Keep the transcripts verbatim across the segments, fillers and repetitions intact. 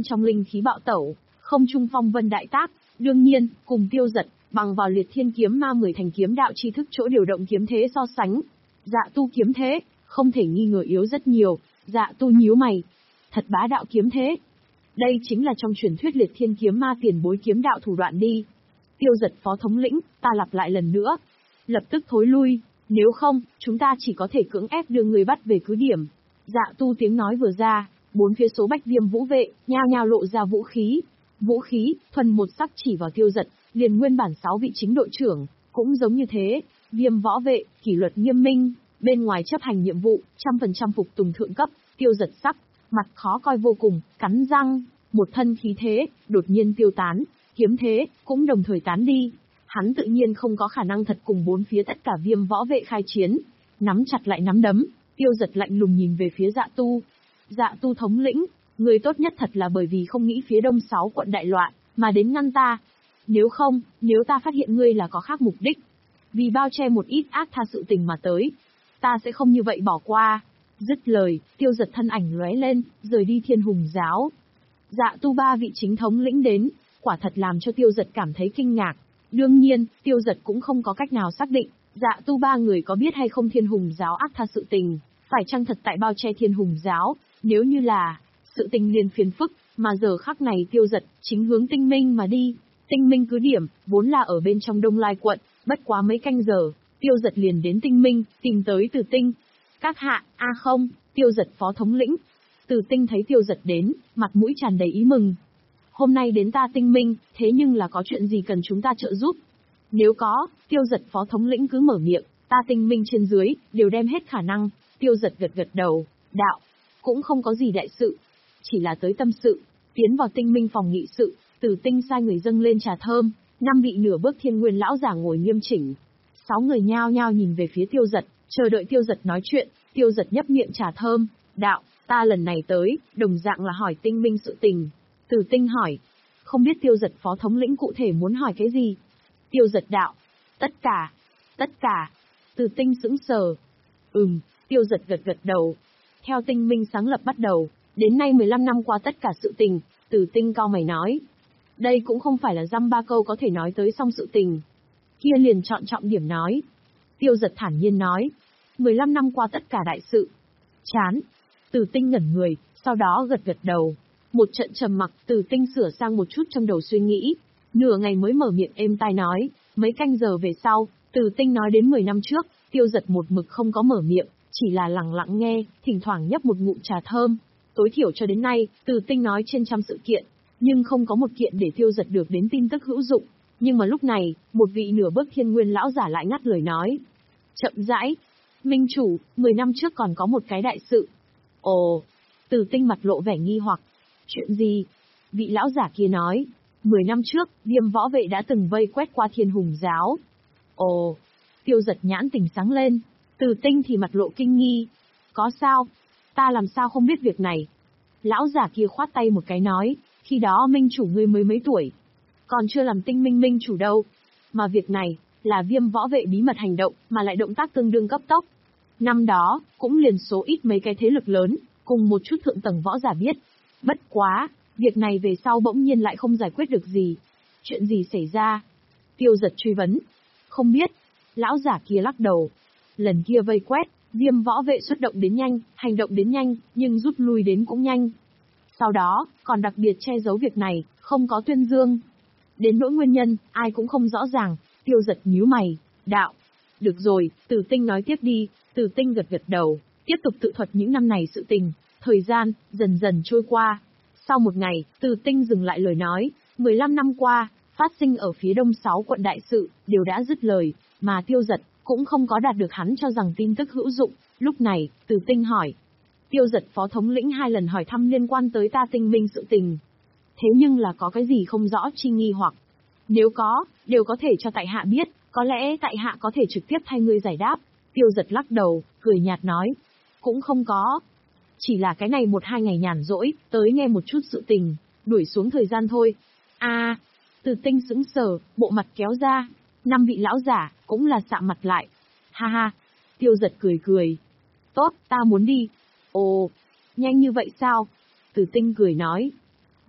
trong linh khí bạo tẩu, không trung phong vân đại tác, đương nhiên, cùng Tiêu Dật, bằng vào liệt thiên kiếm ma mười thành kiếm đạo chi thức chỗ điều động kiếm thế so sánh. Dạ tu kiếm thế, không thể nghi ngờ yếu rất nhiều, dạ tu nhíu mày. Thật bá đạo kiếm thế. Đây chính là trong truyền thuyết liệt thiên kiếm ma tiền bối kiếm đạo thủ đoạn đi. Tiêu Dật phó thống lĩnh, ta lặp lại lần nữa. Lập tức thối lui, nếu không, chúng ta chỉ có thể cưỡng ép đưa người bắt về cứ điểm. Dạ tu tiếng nói vừa ra, bốn phía số bách viêm vũ vệ, nhao nhao lộ ra vũ khí. Vũ khí, thuần một sắc chỉ vào Tiêu Dật, liền nguyên bản sáu vị chính đội trưởng, cũng giống như thế, viêm võ vệ, kỷ luật nghiêm minh, bên ngoài chấp hành nhiệm vụ, trăm phần trăm phục tùng thượng cấp, Tiêu Dật sắc, mặt khó coi vô cùng, cắn răng, một thân khí thế, đột nhiên tiêu tán, kiếm thế, cũng đồng thời tán đi. Hắn tự nhiên không có khả năng thật cùng bốn phía tất cả viêm võ vệ khai chiến, nắm chặt lại nắm đấm, Tiêu Dật lạnh lùng nhìn về phía Dạ Tu. Dạ Tu thống lĩnh, người tốt nhất thật là bởi vì không nghĩ phía đông sáu quận đại loạn, mà đến ngăn ta. Nếu không, nếu ta phát hiện ngươi là có khác mục đích, vì bao che một ít ác tha sự tình mà tới, ta sẽ không như vậy bỏ qua. Dứt lời, Tiêu Dật thân ảnh lóe lên, rời đi Thiên Hùng giáo. Dạ Tu ba vị chính thống lĩnh đến, quả thật làm cho Tiêu Dật cảm thấy kinh ngạc. Đương nhiên, Tiêu Dật cũng không có cách nào xác định, Dạ Tu ba người có biết hay không Thiên Hùng giáo ác tha sự tình, phải chăng thật tại bao che Thiên Hùng giáo, nếu như là sự tình liền phiền phức, mà giờ khắc này Tiêu Dật chính hướng Tinh Minh mà đi. Tinh Minh cứ điểm, vốn là ở bên trong Đông Lai quận, bất quá mấy canh giờ, Tiêu Dật liền đến Tinh Minh, tìm tới Từ Tinh. Các hạ, a không, Tiêu Dật phó thống lĩnh. Từ Tinh thấy Tiêu Dật đến, mặt mũi tràn đầy ý mừng. Hôm nay đến ta Tinh Minh, thế nhưng là có chuyện gì cần chúng ta trợ giúp? Nếu có, Tiêu Dật phó thống lĩnh cứ mở miệng, ta Tinh Minh trên dưới, đều đem hết khả năng. Tiêu Dật gật gật đầu, đạo, cũng không có gì đại sự, chỉ là tới tâm sự. Tiến vào Tinh Minh phòng nghị sự, Từ Tinh sai người dâng lên trà thơm, năm vị nửa bước thiên nguyên lão giả ngồi nghiêm chỉnh. Sáu người nhao nhao nhìn về phía Tiêu Dật, chờ đợi Tiêu Dật nói chuyện. Tiêu Dật nhấp miệng trà thơm, đạo, ta lần này tới, đồng dạng là hỏi Tinh Minh sự tình. Từ Tinh hỏi, không biết Tiêu Dật phó thống lĩnh cụ thể muốn hỏi cái gì? Tiêu Dật đạo, tất cả, tất cả. Từ Tinh sững sờ. Ừm, Tiêu Dật gật gật đầu. Theo Tinh Minh sáng lập bắt đầu, đến nay mười lăm năm qua tất cả sự tình, Từ Tinh cau mày nói. Đây cũng không phải là dăm ba câu có thể nói tới xong sự tình. Kia liền chọn trọng điểm nói. Tiêu Dật thản nhiên nói. mười lăm năm qua tất cả đại sự. Chán. Từ Tinh ngẩn người, sau đó gật gật đầu. Một trận trầm mặc, Từ Tinh sửa sang một chút trong đầu suy nghĩ. Nửa ngày mới mở miệng êm tai nói. Mấy canh giờ về sau, Từ Tinh nói đến mười năm trước, Tiêu Dật một mực không có mở miệng, chỉ là lặng lặng nghe, thỉnh thoảng nhấp một ngụm trà thơm. Tối thiểu cho đến nay, Từ Tinh nói trên trăm sự kiện, nhưng không có một kiện để Tiêu Dật được đến tin tức hữu dụng. Nhưng mà lúc này, một vị nửa bước thiên nguyên lão giả lại ngắt lời nói. Chậm rãi. Minh chủ, mười năm trước còn có một cái đại sự. Ồ. Từ Tinh mặt lộ vẻ nghi hoặc. Chuyện gì? Vị lão giả kia nói. Mười năm trước, Viêm võ vệ đã từng vây quét qua Thiên Hùng giáo. Ồ. Tiêu Dật nhãn tỉnh sáng lên. Từ Tinh thì mặt lộ kinh nghi. Có sao? Ta làm sao không biết việc này? Lão giả kia khoát tay một cái nói. Khi đó Minh chủ ngươi mới mấy tuổi, còn chưa làm Tinh Minh Minh chủ đâu. Mà việc này, là Viêm võ vệ bí mật hành động, mà lại động tác tương đương cấp tốc. Năm đó, cũng liền số ít mấy cái thế lực lớn, cùng một chút thượng tầng võ giả biết. Bất quá, việc này về sau bỗng nhiên lại không giải quyết được gì. Chuyện gì xảy ra? Tiêu Dật truy vấn. Không biết. Lão giả kia lắc đầu. Lần kia vây quét, Viêm võ vệ xuất động đến nhanh, hành động đến nhanh, nhưng rút lui đến cũng nhanh. Sau đó, còn đặc biệt che giấu việc này, không có tuyên dương. Đến nỗi nguyên nhân, ai cũng không rõ ràng. Tiêu Dật nhíu mày, đạo. Được rồi, Từ Tinh nói tiếp đi. Từ Tinh gật gật đầu, tiếp tục tự thuật những năm này sự tình. Thời gian, dần dần trôi qua. Sau một ngày, Từ Tinh dừng lại lời nói. mười lăm năm qua, phát sinh ở phía đông sáu quận đại sự, đều đã dứt lời, mà Tiêu Dật cũng không có đạt được hắn cho rằng tin tức hữu dụng. Lúc này, Từ Tinh hỏi. Tiêu Dật phó thống lĩnh hai lần hỏi thăm liên quan tới ta Tinh Minh sự tình. Thế nhưng là có cái gì không rõ chi nghi hoặc? Nếu có, đều có thể cho tại hạ biết, có lẽ tại hạ có thể trực tiếp thay ngươi giải đáp. Tiêu Dật lắc đầu, cười nhạt nói. Cũng không có. Chỉ là cái này một hai ngày nhàn rỗi, tới nghe một chút sự tình, đuổi xuống thời gian thôi. a à, Từ Tinh sững sờ, bộ mặt kéo ra. Năm vị lão giả, cũng là sạm mặt lại. Ha ha. Tiêu Dật cười cười. Tốt, ta muốn đi. Ồ, nhanh như vậy sao? Từ Tinh cười nói.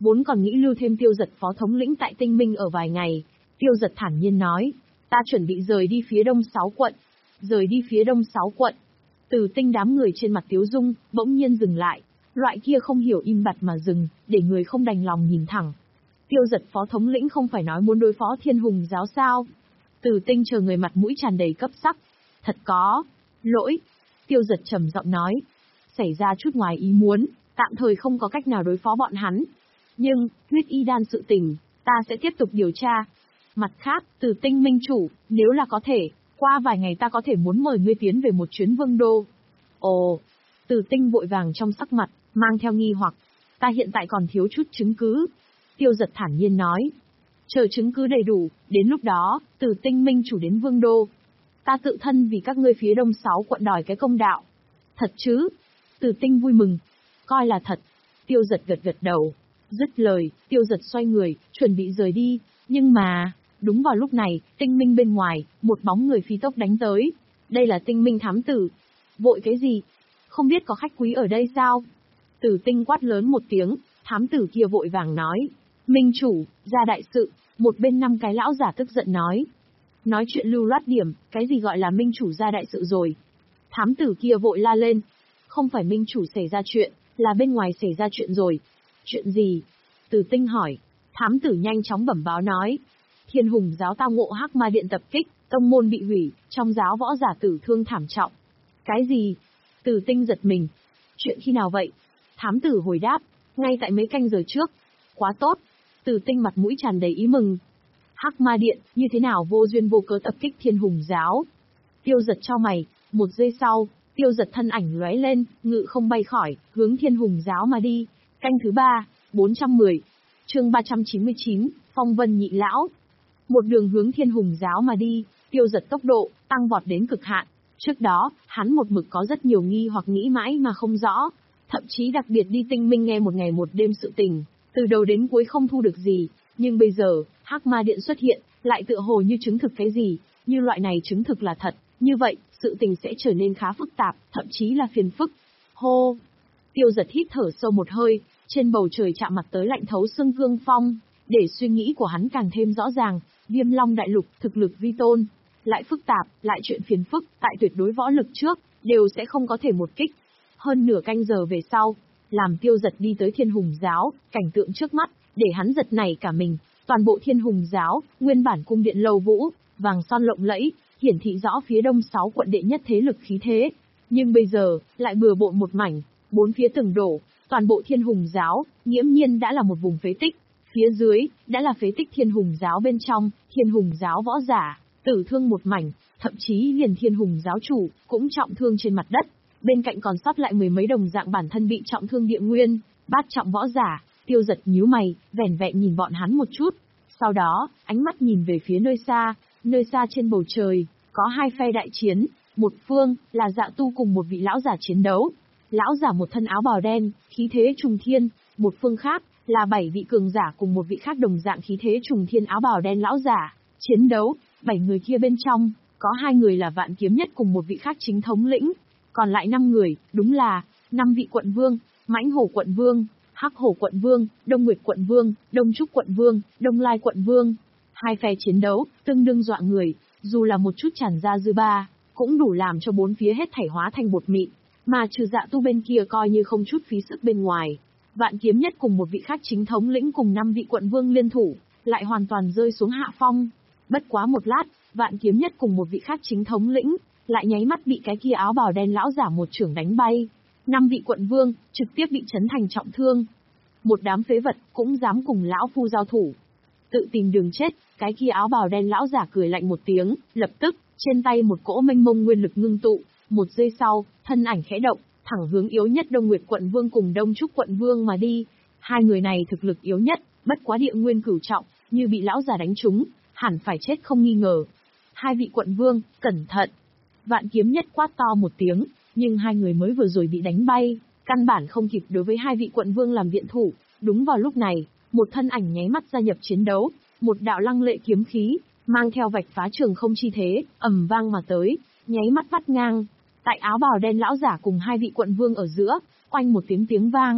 vốn còn nghĩ lưu thêm Tiêu Dật phó thống lĩnh tại Tinh Minh ở vài ngày. Tiêu Dật thản nhiên nói, ta chuẩn bị rời đi phía đông sáu quận. Rời đi phía đông sáu quận. Từ Tinh đám người trên mặt Tiếu Dung, bỗng nhiên dừng lại. Loại kia không hiểu im bặt mà dừng, để người không đành lòng nhìn thẳng. Tiêu Dật phó thống lĩnh không phải nói muốn đối phó Thiên Hùng giáo sao? Từ Tinh chờ người mặt mũi tràn đầy cấp sắc. Thật có. Lỗi. Tiêu Dật trầm giọng nói. Xảy ra chút ngoài ý muốn, tạm thời không có cách nào đối phó bọn hắn. Nhưng, huyết y đan sự tình, ta sẽ tiếp tục điều tra. Mặt khác, Từ Tinh minh chủ, nếu là có thể, qua vài ngày ta có thể muốn mời ngươi tiến về một chuyến vương đô. Ồ. Từ Tinh vội vàng trong sắc mặt, mang theo nghi hoặc. Ta hiện tại còn thiếu chút chứng cứ. Tiêu Dật thản nhiên nói. Chờ chứng cứ đầy đủ, đến lúc đó, Từ Tinh minh chủ đến vương đô. Ta tự thân vì các ngươi phía đông sáu quận đòi cái công đạo. Thật chứ? Từ Tinh vui mừng. Coi là thật. Tiêu Dật gật gật đầu. Dứt lời, Tiêu Dật xoay người, chuẩn bị rời đi. Nhưng mà, đúng vào lúc này, Tinh Minh bên ngoài, một bóng người phi tốc đánh tới. Đây là Tinh Minh thám tử. Vội cái gì? Không biết có khách quý ở đây sao? Tử Tinh quát lớn một tiếng, thám tử kia vội vàng nói. Minh chủ, ra đại sự, một bên năm cái lão giả tức giận nói. Nói chuyện lưu loát điểm, cái gì gọi là minh chủ ra đại sự rồi? Thám tử kia vội la lên. Không phải minh chủ xảy ra chuyện, là bên ngoài xảy ra chuyện rồi. Chuyện gì? Tử Tinh hỏi. Thám tử nhanh chóng bẩm báo nói. Thiên Hùng giáo tao ngộ Hắc Ma Điện tập kích, tông môn bị hủy, trong giáo võ giả tử thương thảm trọng. Cái gì? Tử Tinh giật mình. Chuyện khi nào vậy? Thám tử hồi đáp. Ngay tại mấy canh giờ trước. Quá tốt. Tử Tinh mặt mũi tràn đầy ý mừng. Hắc Ma Điện, như thế nào vô duyên vô cớ tập kích Thiên Hùng giáo? Tiêu Dật cho mày, một giây sau, Tiêu Dật thân ảnh lóe lên, ngự không bay khỏi, hướng Thiên Hùng giáo mà đi. Canh thứ ba, bốn trăm mười. Chương ba trăm chín mươi chín, Phong Vân Nhị lão. Một đường hướng Thiên Hùng giáo mà đi, Tiêu Dật tốc độ tăng vọt đến cực hạn. Trước đó, hắn một mực có rất nhiều nghi hoặc nghĩ mãi mà không rõ, thậm chí đặc biệt đi Tinh Minh nghe một ngày một đêm sự tình, từ đầu đến cuối không thu được gì, nhưng bây giờ, Hắc Ma Điện xuất hiện, lại tựa hồ như chứng thực cái gì, như loại này chứng thực là thật, như vậy, sự tình sẽ trở nên khá phức tạp, thậm chí là phiền phức. Hô! Tiêu Dật hít thở sâu một hơi, trên bầu trời chạm mặt tới lạnh thấu xương cương phong, để suy nghĩ của hắn càng thêm rõ ràng, Viêm Long đại lục, thực lực vi tôn, lại phức tạp, lại chuyện phiền phức, tại tuyệt đối võ lực trước, đều sẽ không có thể một kích. Hơn nửa canh giờ về sau, làm Tiêu Dật đi tới Thiên Hùng giáo, cảnh tượng trước mắt, để hắn giật nảy cả mình, toàn bộ Thiên Hùng giáo, nguyên bản cung điện lầu vũ, vàng son lộng lẫy, hiển thị rõ phía đông sáu quận đệ nhất thế lực khí thế, nhưng bây giờ, lại bừa bộn một mảnh, bốn phía từng đổ, toàn bộ Thiên Hùng giáo, nghiễm nhiên đã là một vùng phế tích, phía dưới, đã là phế tích Thiên Hùng giáo bên trong, Thiên Hùng giáo võ giả, tử thương một mảnh, thậm chí liền Thiên Hùng giáo chủ, cũng trọng thương trên mặt đất, bên cạnh còn sót lại mười mấy đồng dạng bản thân bị trọng thương địa nguyên, bát trọng võ giả. Tiêu Dật nhíu mày, vẻn vẹn nhìn bọn hắn một chút, sau đó, ánh mắt nhìn về phía nơi xa, nơi xa trên bầu trời, có hai phe đại chiến, một phương, là Dạ Tu cùng một vị lão giả chiến đấu. Lão giả một thân áo bào đen, khí thế trùng thiên, một phương khác, là bảy vị cường giả cùng một vị khác đồng dạng khí thế trùng thiên áo bào đen lão giả, chiến đấu, bảy người kia bên trong, có hai người là Vạn Kiếm Nhất cùng một vị khác chính thống lĩnh, còn lại năm người, đúng là, năm vị quận vương, Mãnh Hổ quận vương, Hắc Hổ quận vương, Đông Nguyệt quận vương, Đông Trúc quận vương, Đông Lai quận vương. Hai phe chiến đấu, tương đương dọa người, dù là một chút tràn ra dư ba, cũng đủ làm cho bốn phía hết thảy hóa thành bột mịn, mà trừ Dạ Tu bên kia coi như không chút phí sức bên ngoài. Vạn Kiếm Nhất cùng một vị khác chính thống lĩnh cùng năm vị quận vương liên thủ, lại hoàn toàn rơi xuống hạ phong. Bất quá một lát, Vạn Kiếm Nhất cùng một vị khác chính thống lĩnh, lại nháy mắt bị cái kia áo bào đen lão giả một chưởng đánh bay. Năm vị quận vương, trực tiếp bị chấn thành trọng thương. Một đám phế vật, cũng dám cùng lão phu giao thủ. Tự tìm đường chết, cái kia áo bào đen lão giả cười lạnh một tiếng, lập tức, trên tay một cỗ mênh mông nguyên lực ngưng tụ, một giây sau, thân ảnh khẽ động, thẳng hướng yếu nhất Đông Nguyệt quận vương cùng Đông Trúc quận vương mà đi. Hai người này thực lực yếu nhất, bất quá địa nguyên cửu trọng, như bị lão giả đánh trúng, hẳn phải chết không nghi ngờ. Hai vị quận vương, cẩn thận. Vạn Kiếm Nhất quát to một tiếng, nhưng hai người mới vừa rồi bị đánh bay, căn bản không kịp đối với hai vị quận vương làm viện thủ. Đúng vào lúc này, một thân ảnh nháy mắt gia nhập chiến đấu, một đạo lăng lệ kiếm khí, mang theo vạch phá trường không chi thế, ầm vang mà tới, nháy mắt vắt ngang. Tại áo bào đen lão giả cùng hai vị quận vương ở giữa, oanh một tiếng tiếng vang.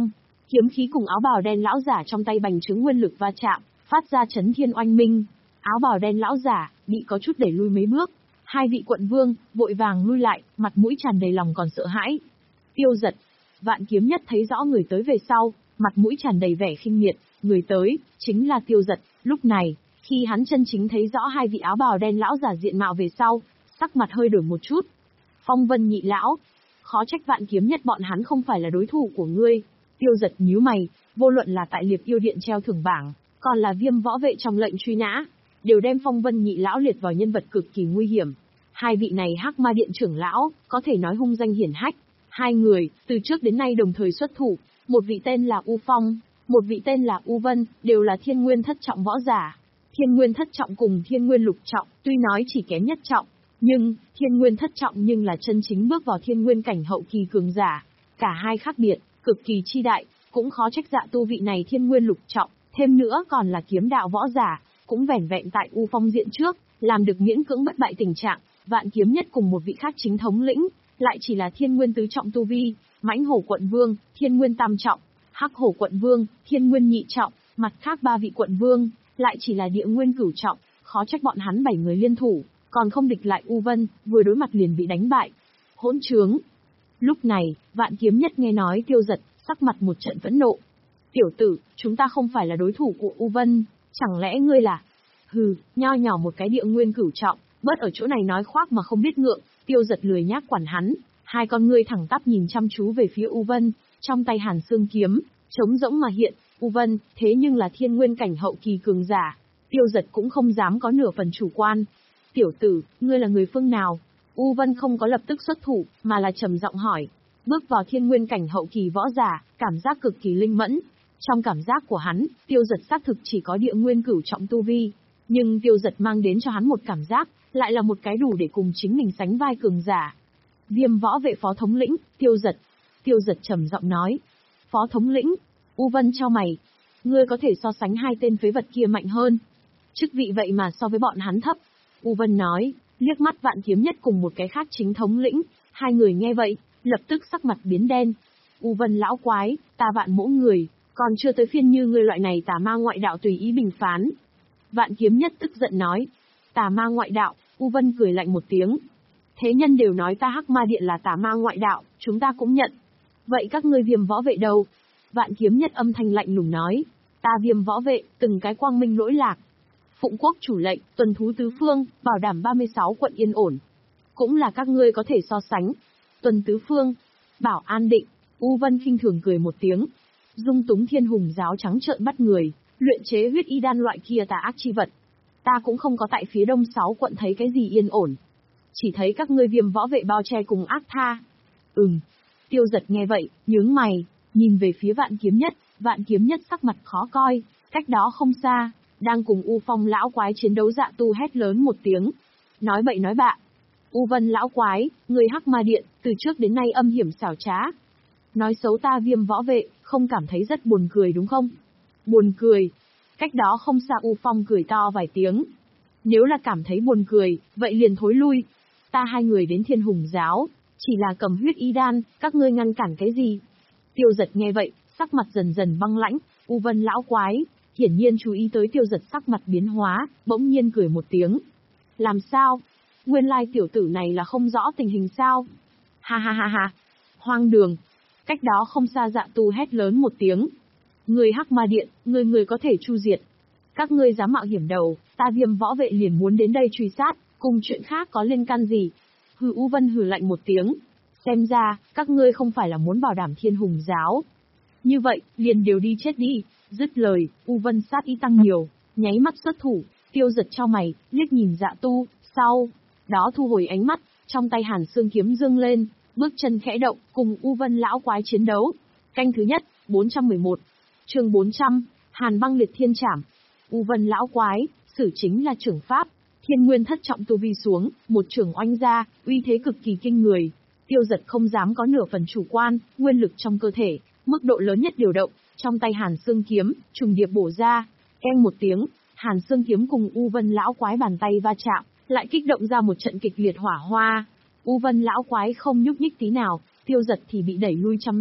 Kiếm khí cùng áo bào đen lão giả trong tay bành trướng nguyên lực va chạm, phát ra chấn thiên oanh minh. Áo bào đen lão giả bị có chút đẩy lui mấy bước. Hai vị quận vương vội vàng lui lại, mặt mũi tràn đầy lòng còn sợ hãi. Tiêu Giật, Vạn Kiếm Nhất thấy rõ người tới về sau, mặt mũi tràn đầy vẻ khinh miệt, người tới chính là Tiêu Giật. Lúc này, khi hắn chân chính thấy rõ hai vị áo bào đen lão giả diện mạo về sau, sắc mặt hơi đổi một chút. Phong Vân nhị lão, khó trách Vạn Kiếm Nhất bọn hắn không phải là đối thủ của ngươi. Tiêu Giật nhíu mày, vô luận là tại Liệp Yêu Điện treo thưởng bảng, còn là Viêm võ vệ trong lệnh truy nã, đều đem Phong Vân nhị lão liệt vào nhân vật cực kỳ nguy hiểm. Hai vị này Hắc Ma Điện trưởng lão, có thể nói hung danh hiển hách. Hai người, từ trước đến nay đồng thời xuất thủ, một vị tên là U Phong, một vị tên là U Vân, đều là thiên nguyên thất trọng võ giả. Thiên nguyên thất trọng cùng thiên nguyên lục trọng, tuy nói chỉ kém nhất trọng, nhưng, thiên nguyên thất trọng nhưng là chân chính bước vào thiên nguyên cảnh hậu kỳ cường giả. Cả hai khác biệt, cực kỳ chi đại, cũng khó trách Dạ Tu vị này thiên nguyên lục trọng, thêm nữa còn là kiếm đạo võ giả, cũng vẻn vẹn tại U Phong diện trước, làm được miễn cưỡng bất bại tình trạng. Vạn Kiếm Nhất cùng một vị khác chính thống lĩnh, lại chỉ là thiên nguyên tứ trọng tu vi, Mãnh Hổ quận vương, thiên nguyên tam trọng, Hắc Hổ quận vương, thiên nguyên nhị trọng, mặt khác ba vị quận vương, lại chỉ là địa nguyên cửu trọng, khó trách bọn hắn bảy người liên thủ, còn không địch lại U Vân, vừa đối mặt liền bị đánh bại. Hỗn trướng! Lúc này, Vạn Kiếm Nhất nghe nói Tiêu Giật, sắc mặt một trận phẫn nộ. Tiểu tử, chúng ta không phải là đối thủ của U Vân, chẳng lẽ ngươi là... Hừ, nho nhỏ một cái địa nguyên cửu trọng, bớt ở chỗ này nói khoác mà không biết ngượng. Tiêu Giật lười nhác quản hắn, hai con ngươi thẳng tắp nhìn chăm chú về phía U Vân, trong tay Hàn Xương kiếm, trống rỗng mà hiện. U Vân, thế nhưng là thiên nguyên cảnh hậu kỳ cường giả. Tiêu Giật cũng không dám có nửa phần chủ quan. Tiểu tử, ngươi là người phương nào? U Vân không có lập tức xuất thủ, mà là trầm giọng hỏi. Bước vào thiên nguyên cảnh hậu kỳ võ giả, cảm giác cực kỳ linh mẫn. Trong cảm giác của hắn, Tiêu Giật xác thực chỉ có địa nguyên cửu trọng tu vi. Nhưng Tiêu Giật mang đến cho hắn một cảm giác, lại là một cái đủ để cùng chính mình sánh vai cường giả. Viêm võ vệ phó thống lĩnh, Tiêu Giật. Tiêu Giật trầm giọng nói. Phó thống lĩnh, U Vân chau mày. Ngươi có thể so sánh hai tên phế vật kia mạnh hơn. Chức vị vậy mà so với bọn hắn thấp. U Vân nói, liếc mắt Vạn Kiếm Nhất cùng một cái khác chính thống lĩnh. Hai người nghe vậy, lập tức sắc mặt biến đen. U Vân lão quái, ta Vạn mỗ người, còn chưa tới phiên như ngươi loại này tà ma ngoại đạo tùy ý bình phán. Vạn Kiếm Nhất tức giận nói. Tà ma ngoại đạo, U Vân cười lạnh một tiếng. Thế nhân đều nói ta Hắc Ma Điện là tà ma ngoại đạo, chúng ta cũng nhận. Vậy các ngươi Viêm võ vệ đâu? Vạn Kiếm Nhất âm thanh lạnh lùng nói. Ta Viêm võ vệ, từng cái quang minh lỗi lạc. Phụng quốc chủ lệnh, tuần thú tứ phương, bảo đảm ba mươi sáu quận yên ổn. Cũng là các ngươi có thể so sánh. Tuần tứ phương, bảo an định. U Vân khinh thường cười một tiếng. Dung túng thiên hùng giáo trắng trợn bắt người, luyện chế huyết y đan loại kia tà ác chi vật. Ta cũng không có tại phía đông sáu quận thấy cái gì yên ổn. Chỉ thấy các ngươi Viêm võ vệ bao che cùng ác tha. Ừm. Tiêu Giật nghe vậy, nhướng mày, nhìn về phía Vạn Kiếm Nhất. Vạn Kiếm Nhất sắc mặt khó coi, cách đó không xa, đang cùng U Phong lão quái chiến đấu Dạ Tu hét lớn một tiếng. Nói bậy nói bạ. U Vân lão quái, người Hắc Ma Điện, từ trước đến nay âm hiểm xảo trá. Nói xấu ta Viêm võ vệ, không cảm thấy rất buồn cười đúng không? Buồn cười. Cách đó không xa U Phong cười to vài tiếng. Nếu là cảm thấy buồn cười, vậy liền thối lui. Ta hai người đến Thiên Hùng giáo, chỉ là cầm huyết y đan, các ngươi ngăn cản cái gì? Tiêu Giật nghe vậy, sắc mặt dần dần băng lãnh. U Vân lão quái, hiển nhiên chú ý tới Tiêu Giật sắc mặt biến hóa, bỗng nhiên cười một tiếng. Làm sao? Nguyên lai tiểu tử này là không rõ tình hình sao? Ha ha ha ha. Hoang đường. Cách đó không xa Dạ Tu hét lớn một tiếng. Người Hắc Ma Điện, người người có thể chu diệt. Các ngươi dám mạo hiểm đầu, ta Viêm võ vệ liền muốn đến đây truy sát, cùng chuyện khác có liên can gì? Hừ. U Vân hừ lạnh một tiếng. Xem ra, các ngươi không phải là muốn bảo đảm Thiên Hùng giáo. Như vậy, liền đều đi chết đi. Dứt lời, U Vân sát ý tăng nhiều, nháy mắt xuất thủ. Tiêu Giật chau mày, liếc nhìn Dạ Tu, sau đó thu hồi ánh mắt, trong tay Hàn Xương kiếm dương lên, bước chân khẽ động, cùng U Vân lão quái chiến đấu. Canh thứ nhất, bốn trăm mười một. Chương bốn trăm, Hàn Băng Liệt Thiên Trảm. U Vân lão quái, sử chính là trưởng pháp, thiên nguyên thất trọng tu vi xuống, một trưởng oanh ra, uy thế cực kỳ kinh người. Tiêu Giật không dám có nửa phần chủ quan, nguyên lực trong cơ thể, mức độ lớn nhất điều động, trong tay Hàn Xương kiếm, trùng điệp bổ ra, keng một tiếng, Hàn Xương kiếm cùng U Vân lão quái bàn tay va chạm, lại kích động ra một trận kịch liệt hỏa hoa. U Vân lão quái không nhúc nhích tí nào, Tiêu Giật thì bị đẩy lui trăm mét.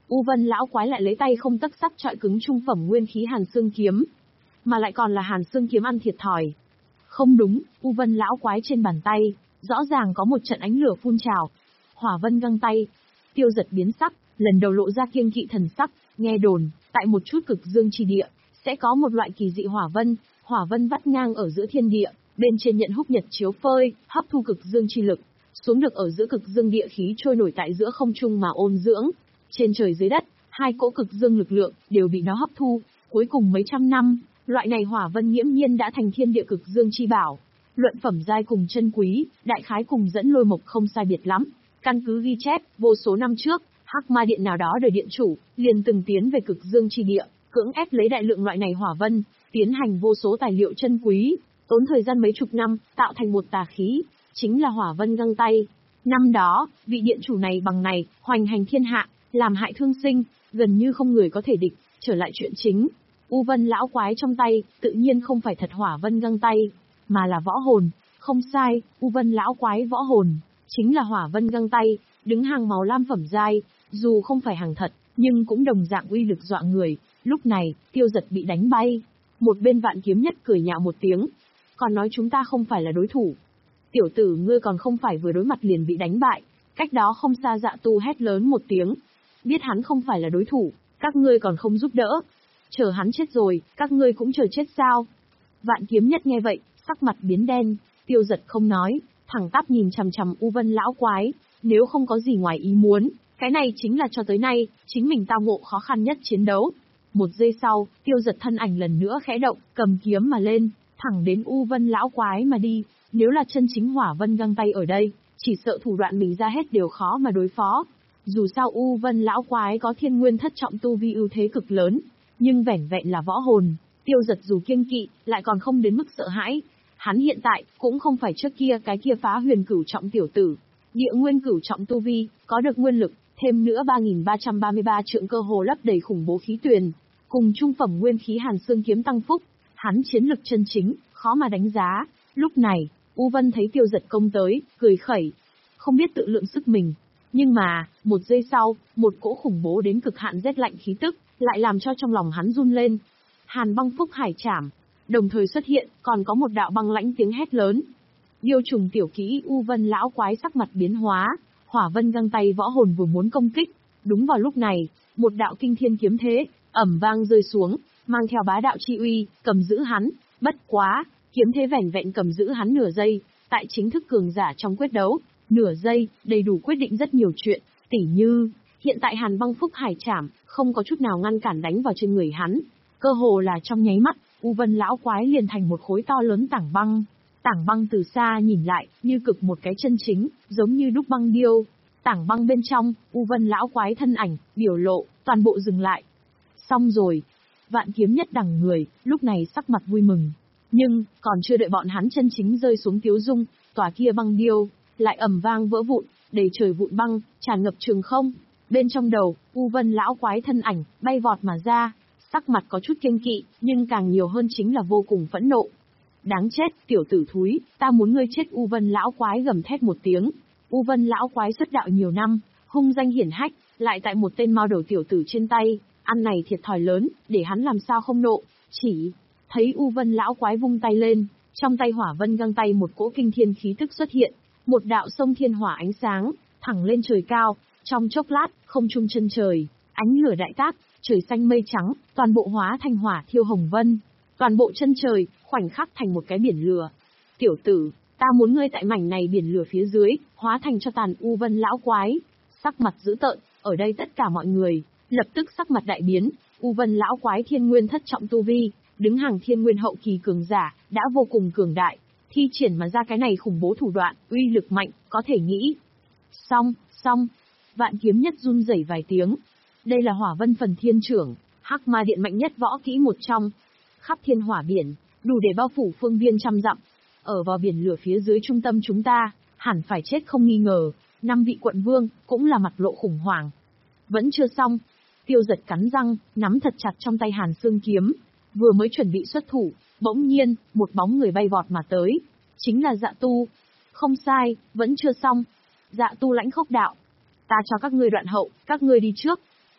U Vân lão quái lại lấy tay không tấc sắt chọi cứng trung phẩm nguyên khí Hàn Xương kiếm, mà lại còn là Hàn Xương kiếm ăn thiệt thòi. Không đúng, U Vân lão quái trên bàn tay, rõ ràng có một trận ánh lửa phun trào. Hỏa vân găng tay. Tiêu Giật biến sắc, lần đầu lộ ra kiêng kỵ thần sắc, nghe đồn, tại một chút cực dương chi địa, sẽ có một loại kỳ dị hỏa vân, hỏa vân vắt ngang ở giữa thiên địa, bên trên nhận húc nhật chiếu phơi, hấp thu cực dương chi lực, xuống được ở giữa cực dương địa khí trôi nổi tại giữa không trung mà ôn dưỡng. Trên trời dưới đất, hai cỗ cực dương lực lượng đều bị nó hấp thu, cuối cùng mấy trăm năm, loại này hỏa vân nghiễm nhiên đã thành thiên địa cực dương chi bảo. Luận phẩm giai cùng chân quý, đại khái cùng dẫn lôi mộc không sai biệt lắm. Căn cứ ghi chép, vô số năm trước, Hắc Ma Điện nào đó đời điện chủ, liền từng tiến về cực dương chi địa, cưỡng ép lấy đại lượng loại này hỏa vân, tiến hành vô số tài liệu chân quý, tốn thời gian mấy chục năm, tạo thành một tà khí, chính là hỏa vân găng tay. Năm đó, vị điện chủ này bằng này, hoành hành thiên hạ, làm hại thương sinh, gần như không người có thể địch. Trở lại chuyện chính, U Vân lão quái trong tay, tự nhiên không phải thật hỏa vân găng tay, mà là võ hồn. Không sai, U Vân lão quái võ hồn, chính là hỏa vân găng tay, đứng hàng màu lam phẩm giai, dù không phải hàng thật, nhưng cũng đồng dạng uy lực dọa người. Lúc này, Tiêu Giật bị đánh bay. Một bên Vạn Kiếm Nhất cười nhạo một tiếng, còn nói chúng ta không phải là đối thủ. Tiểu tử ngươi còn không phải vừa đối mặt liền bị đánh bại. Cách đó không xa Dạ Tu hét lớn một tiếng, biết hắn không phải là đối thủ, các ngươi còn không giúp đỡ. Chờ hắn chết rồi, các ngươi cũng chờ chết sao? Vạn Kiếm Nhất nghe vậy, sắc mặt biến đen. Tiêu Giật không nói, thẳng tắp nhìn chằm chằm U Vân lão quái, nếu không có gì ngoài ý muốn, cái này chính là cho tới nay, chính mình tao ngộ khó khăn nhất chiến đấu. Một giây sau, Tiêu Giật thân ảnh lần nữa khẽ động, cầm kiếm mà lên, thẳng đến U Vân lão quái mà đi. Nếu là chân chính hỏa vân găng tay ở đây, chỉ sợ thủ đoạn mình ra hết đều khó mà đối phó. Dù sao U Vân lão quái có thiên nguyên thất trọng tu vi ưu thế cực lớn, nhưng vẻn vẹn là võ hồn, Tiêu Giật dù kiêng kỵ, lại còn không đến mức sợ hãi. Hắn hiện tại, cũng không phải trước kia cái kia phá huyền cửu trọng tiểu tử. Địa nguyên cửu trọng tu vi, có được nguyên lực, thêm nữa ba nghìn ba trăm ba mươi ba trượng cơ hồ lấp đầy khủng bố khí tuyền, cùng trung phẩm nguyên khí Hàn Xương kiếm tăng phúc, hắn chiến lực chân chính, khó mà đánh giá. Lúc này, U Vân thấy Tiêu Giật công tới, cười khẩy, không biết tự lượng sức mình. Nhưng mà, một giây sau, một cỗ khủng bố đến cực hạn rét lạnh khí tức, lại làm cho trong lòng hắn run lên. Hàn băng phúc hải trảm, đồng thời xuất hiện, còn có một đạo băng lãnh tiếng hét lớn. Điêu trùng tiểu kỹ U Vân lão quái sắc mặt biến hóa, hỏa vân găng tay võ hồn vừa muốn công kích. Đúng vào lúc này, một đạo kinh thiên kiếm thế, ẩm vang rơi xuống, mang theo bá đạo chi uy, cầm giữ hắn. Bất quá, kiếm thế vẻn vẹn cầm giữ hắn nửa giây, tại chính thức cường giả trong quyết đấu, nửa giây, đầy đủ quyết định rất nhiều chuyện, tỉ như, hiện tại Hàn băng phúc hải trảm, không có chút nào ngăn cản đánh vào trên người hắn. Cơ hồ là trong nháy mắt, U Vân lão quái liền thành một khối to lớn tảng băng. Tảng băng từ xa nhìn lại, như cực một cái chân chính, giống như đúc băng điêu. Tảng băng bên trong, U Vân lão quái thân ảnh, biểu lộ, toàn bộ dừng lại. Xong rồi. Vạn Kiếm Nhất đằng người, lúc này sắc mặt vui mừng. Nhưng, còn chưa đợi bọn hắn chân chính rơi xuống tiếu dung, tòa kia băng điêu, lại ầm vang vỡ vụn, đầy trời vụn băng, tràn ngập trường không. Bên trong đầu, U Vân lão quái thân ảnh, bay vọt mà ra, sắc mặt có chút kiêng kỵ, nhưng càng nhiều hơn chính là vô cùng phẫn nộ. Đáng chết, tiểu tử thúi, ta muốn ngươi chết. U Vân lão quái gầm thét một tiếng. U Vân lão quái xuất đạo nhiều năm, hung danh hiển hách, lại tại một tên mao đầu tiểu tử trên tay, ăn này thiệt thòi lớn, để hắn làm sao không nộ. Chỉ thấy U Vân lão quái vung tay lên, trong tay hỏa vân găng tay một cỗ kinh thiên khí tức xuất hiện, một đạo sông thiên hỏa ánh sáng, thẳng lên trời cao, trong chốc lát, không trung chân trời, ánh lửa đại tác, trời xanh mây trắng, toàn bộ hóa thành hỏa thiêu hồng vân, toàn bộ chân trời, khoảnh khắc thành một cái biển lửa. Tiểu tử, ta muốn ngươi tại mảnh này biển lửa phía dưới, hóa thành cho tàn. U Vân lão quái, sắc mặt dữ tợn, ở đây tất cả mọi người, lập tức sắc mặt đại biến. U Vân lão quái thiên nguyên thất trọng tu vi, đứng hàng thiên nguyên hậu kỳ cường giả, đã vô cùng cường đại, thi triển mà ra cái này khủng bố thủ đoạn, uy lực mạnh, có thể nghĩ. Xong, xong, Vạn Kiếm Nhất run rẩy vài tiếng. Đây là hỏa vân phần thiên trưởng, Hắc Ma Điện mạnh nhất võ kỹ một trong. Khắp thiên hỏa biển, đủ để bao phủ phương viên trăm dặm. Ở vào biển lửa phía dưới trung tâm chúng ta, hẳn phải chết không nghi ngờ. Năm vị quận vương, cũng là mặt lộ khủng hoảng. Vẫn chưa xong. Tiêu Giật cắn răng, nắm thật chặt trong tay Hàn Xương kiếm. Vừa mới chuẩn bị xuất thủ, bỗng nhiên, một bóng người bay vọt mà tới. Chính là Dạ Tu. Không sai, vẫn chưa xong. Dạ Tu lãnh khốc đạo. Ta cho các ngươi đoạn hậu, các ngươi đi trước.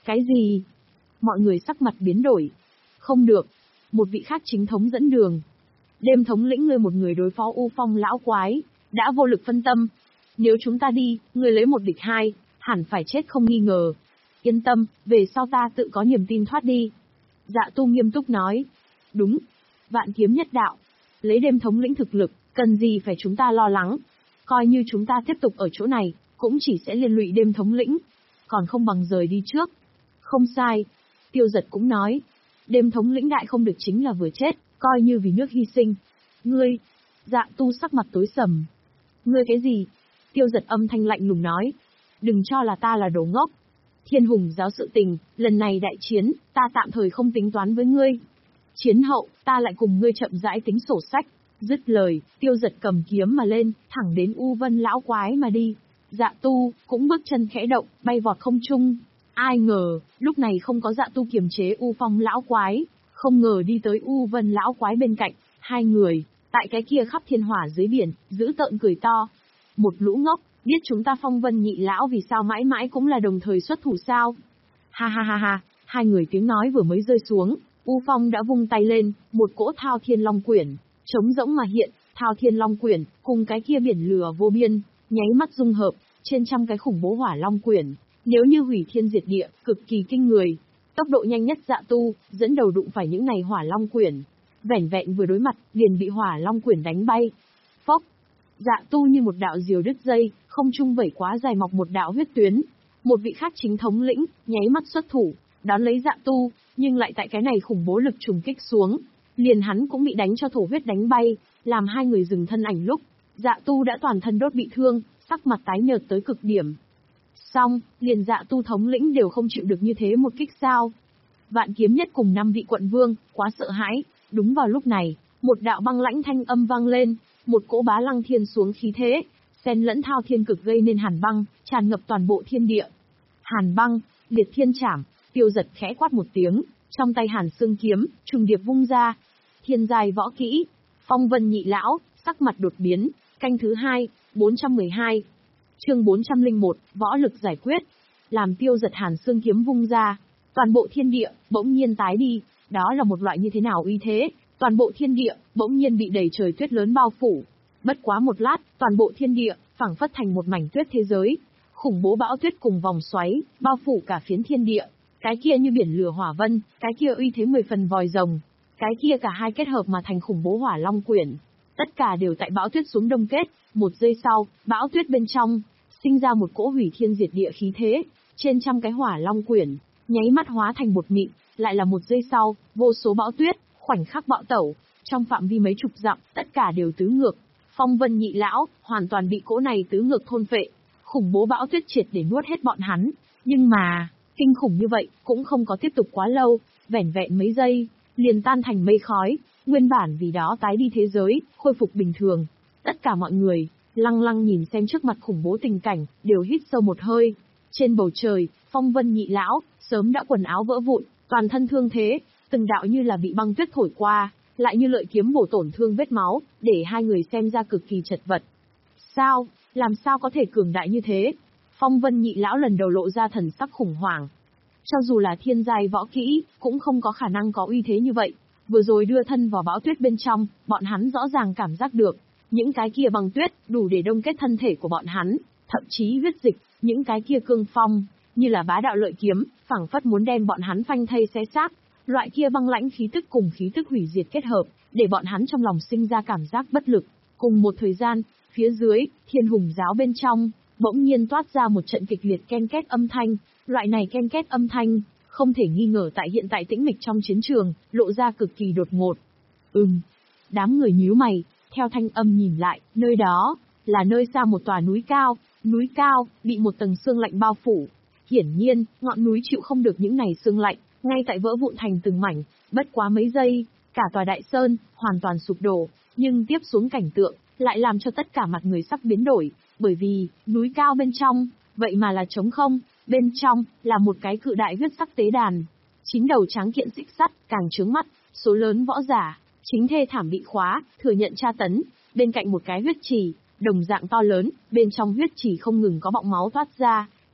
Cái gì? Mọi người sắc mặt biến đổi. Không được. Một vị khác chính thống dẫn đường. Đêm thống lĩnh ngươi một người đối phó U Phong lão quái, đã vô lực phân tâm. Nếu chúng ta đi, ngươi lấy một địch hai, hẳn phải chết không nghi ngờ. Yên tâm, về sau ta tự có niềm tin thoát đi. Dạ Tu nghiêm túc nói. Đúng. Vạn kiếm nhất đạo. Lấy đêm thống lĩnh thực lực, cần gì phải chúng ta lo lắng. Coi như chúng ta tiếp tục ở chỗ này, cũng chỉ sẽ liên lụy đêm thống lĩnh. Còn không bằng rời đi trước. Không sai. Tiêu Giật cũng nói. Đêm thống lĩnh đại không được chính là vừa chết, coi như vì nước hy sinh. Ngươi. Dạ Tu sắc mặt tối sầm. Ngươi cái gì? Tiêu Giật âm thanh lạnh lùng nói. Đừng cho là ta là đồ ngốc. Thiên Hùng giáo sự tình, lần này đại chiến, ta tạm thời không tính toán với ngươi. Chiến hậu, ta lại cùng ngươi chậm rãi tính sổ sách. Dứt lời, Tiêu Giật cầm kiếm mà lên, thẳng đến U Vân lão quái mà đi. Dạ Tu cũng bước chân khẽ động, bay vọt không trung. Ai ngờ, lúc này không có Dạ Tu kiềm chế U Phong lão quái, không ngờ đi tới U Vân lão quái bên cạnh, hai người, tại cái kia khắp thiên hỏa dưới biển, giữ tợn cười to. Một lũ ngốc, biết chúng ta Phong Vân nhị lão vì sao mãi mãi cũng là đồng thời xuất thủ sao? Ha ha ha ha, hai người tiếng nói vừa mới rơi xuống, U Phong đã vung tay lên, một cỗ Thao Thiên Long Quyển, trống rỗng mà hiện, Thao Thiên Long Quyển, cùng cái kia biển lửa vô biên, nháy mắt dung hợp, trên trăm cái khủng bố hỏa long quyển, nếu như hủy thiên diệt địa, cực kỳ kinh người. Tốc độ nhanh nhất Dạ Tu, dẫn đầu đụng phải những này hỏa long quyển. Vẻn vẹn vừa đối mặt, liền bị hỏa long quyển đánh bay. Phốc! Dạ Tu như một đạo diều đứt dây, không trung vẩy quá dài mọc một đạo huyết tuyến. Một vị khác chính thống lĩnh, nháy mắt xuất thủ, đón lấy Dạ Tu, nhưng lại tại cái này khủng bố lực trùng kích xuống, liền hắn cũng bị đánh cho thổ huyết đánh bay, làm hai người dừng thân ảnh lúc, Dạ Tu đã toàn thân đốt bị thương, sắc mặt tái nhợt tới cực điểm. Xong, liền Dạ Tu thống lĩnh đều không chịu được như thế một kích sao. Vạn kiếm nhất cùng năm vị quận vương, quá sợ hãi. Đúng vào lúc này, một đạo băng lãnh thanh âm vang lên, một cỗ bá lăng thiên xuống khí thế, xen lẫn thao thiên cực gây nên hàn băng, tràn ngập toàn bộ thiên địa. Hàn băng, liệt thiên trảm, Tiêu Giật khẽ quát một tiếng, trong tay hàn xương kiếm, trùng điệp vung ra. Thiên giai võ kỹ, Phong Vân nhị lão, sắc mặt đột biến, canh thứ hai, bốn trăm mười hai. Chương bốn trăm lẻ một, võ lực giải quyết. Làm Tiêu Giật hàn xương kiếm vung ra, toàn bộ thiên địa bỗng nhiên tái đi, đó là một loại như thế nào uy thế, toàn bộ thiên địa bỗng nhiên bị đầy trời tuyết lớn bao phủ. Bất quá một lát, toàn bộ thiên địa phảng phất thành một mảnh tuyết thế giới, khủng bố bão tuyết cùng vòng xoáy bao phủ cả phiến thiên địa, cái kia như biển lửa hỏa vân, cái kia uy thế mười phần vòi rồng, cái kia cả hai kết hợp mà thành khủng bố hỏa long quyển. Tất cả đều tại bão tuyết xuống đông kết, một giây sau, bão tuyết bên trong sinh ra một cỗ hủy thiên diệt địa khí thế, trên trăm cái hỏa long quyển nháy mắt hóa thành một mịn, lại là một giây sau, vô số bão tuyết khoảnh khắc bạo tẩu, trong phạm vi mấy chục dặm, tất cả đều tứ ngược. Phong Vân nhị lão hoàn toàn bị cỗ này tứ ngược thôn phệ, khủng bố bão tuyết triệt để nuốt hết bọn hắn. Nhưng mà, kinh khủng như vậy cũng không có tiếp tục quá lâu, vẻn vẹn mấy giây, liền tan thành mây khói, nguyên bản vì đó tái đi thế giới, khôi phục bình thường. Tất cả mọi người, lăng lăng nhìn xem trước mặt khủng bố tình cảnh, đều hít sâu một hơi. Trên bầu trời, Phong Vân nhị lão, sớm đã quần áo vỡ vụn, toàn thân thương thế, từng đạo như là bị băng tuyết thổi qua, lại như lợi kiếm bổ tổn thương vết máu, để hai người xem ra cực kỳ chật vật. Sao, làm sao có thể cường đại như thế? Phong Vân nhị lão lần đầu lộ ra thần sắc khủng hoảng. Cho dù là thiên giai võ kỹ, cũng không có khả năng có uy thế như vậy. Vừa rồi đưa thân vào bão tuyết bên trong, bọn hắn rõ ràng cảm giác được, những cái kia băng tuyết đủ để đông kết thân thể của bọn hắn, thậm chí huyết dịch, những cái kia cương phong, như là bá đạo lợi kiếm, phảng phất muốn đem bọn hắn phanh thây xé xác. Loại kia băng lãnh khí tức cùng khí tức hủy diệt kết hợp, để bọn hắn trong lòng sinh ra cảm giác bất lực. Cùng một thời gian, phía dưới, Thiên Hùng giáo bên trong, bỗng nhiên toát ra một trận kịch liệt ken két âm thanh. Loại này ken két âm thanh, không thể nghi ngờ tại hiện tại tĩnh mịch trong chiến trường, lộ ra cực kỳ đột ngột. Ừm, đám người nhíu mày, theo thanh âm nhìn lại, nơi đó, là nơi xa một tòa núi cao, núi cao, bị một tầng sương lạnh bao phủ. Hiển nhiên, ngọn núi chịu không được những này sương lạnh, ngay tại vỡ vụn thành từng mảnh, bất quá mấy giây, cả tòa đại sơn, hoàn toàn sụp đổ, nhưng tiếp xuống cảnh tượng, lại làm cho tất cả mặt người sắc biến đổi, bởi vì, núi cao bên trong, vậy mà là trống không, bên trong, là một cái cự đại huyết sắc tế đàn. Chín đầu tráng kiện xích sắt, càng trướng mắt, số lớn võ giả, chính thê thảm bị khóa, thừa nhận tra tấn, bên cạnh một cái huyết trì, đồng dạng to lớn, bên trong huyết trì không ngừng có bọng máu toát ra,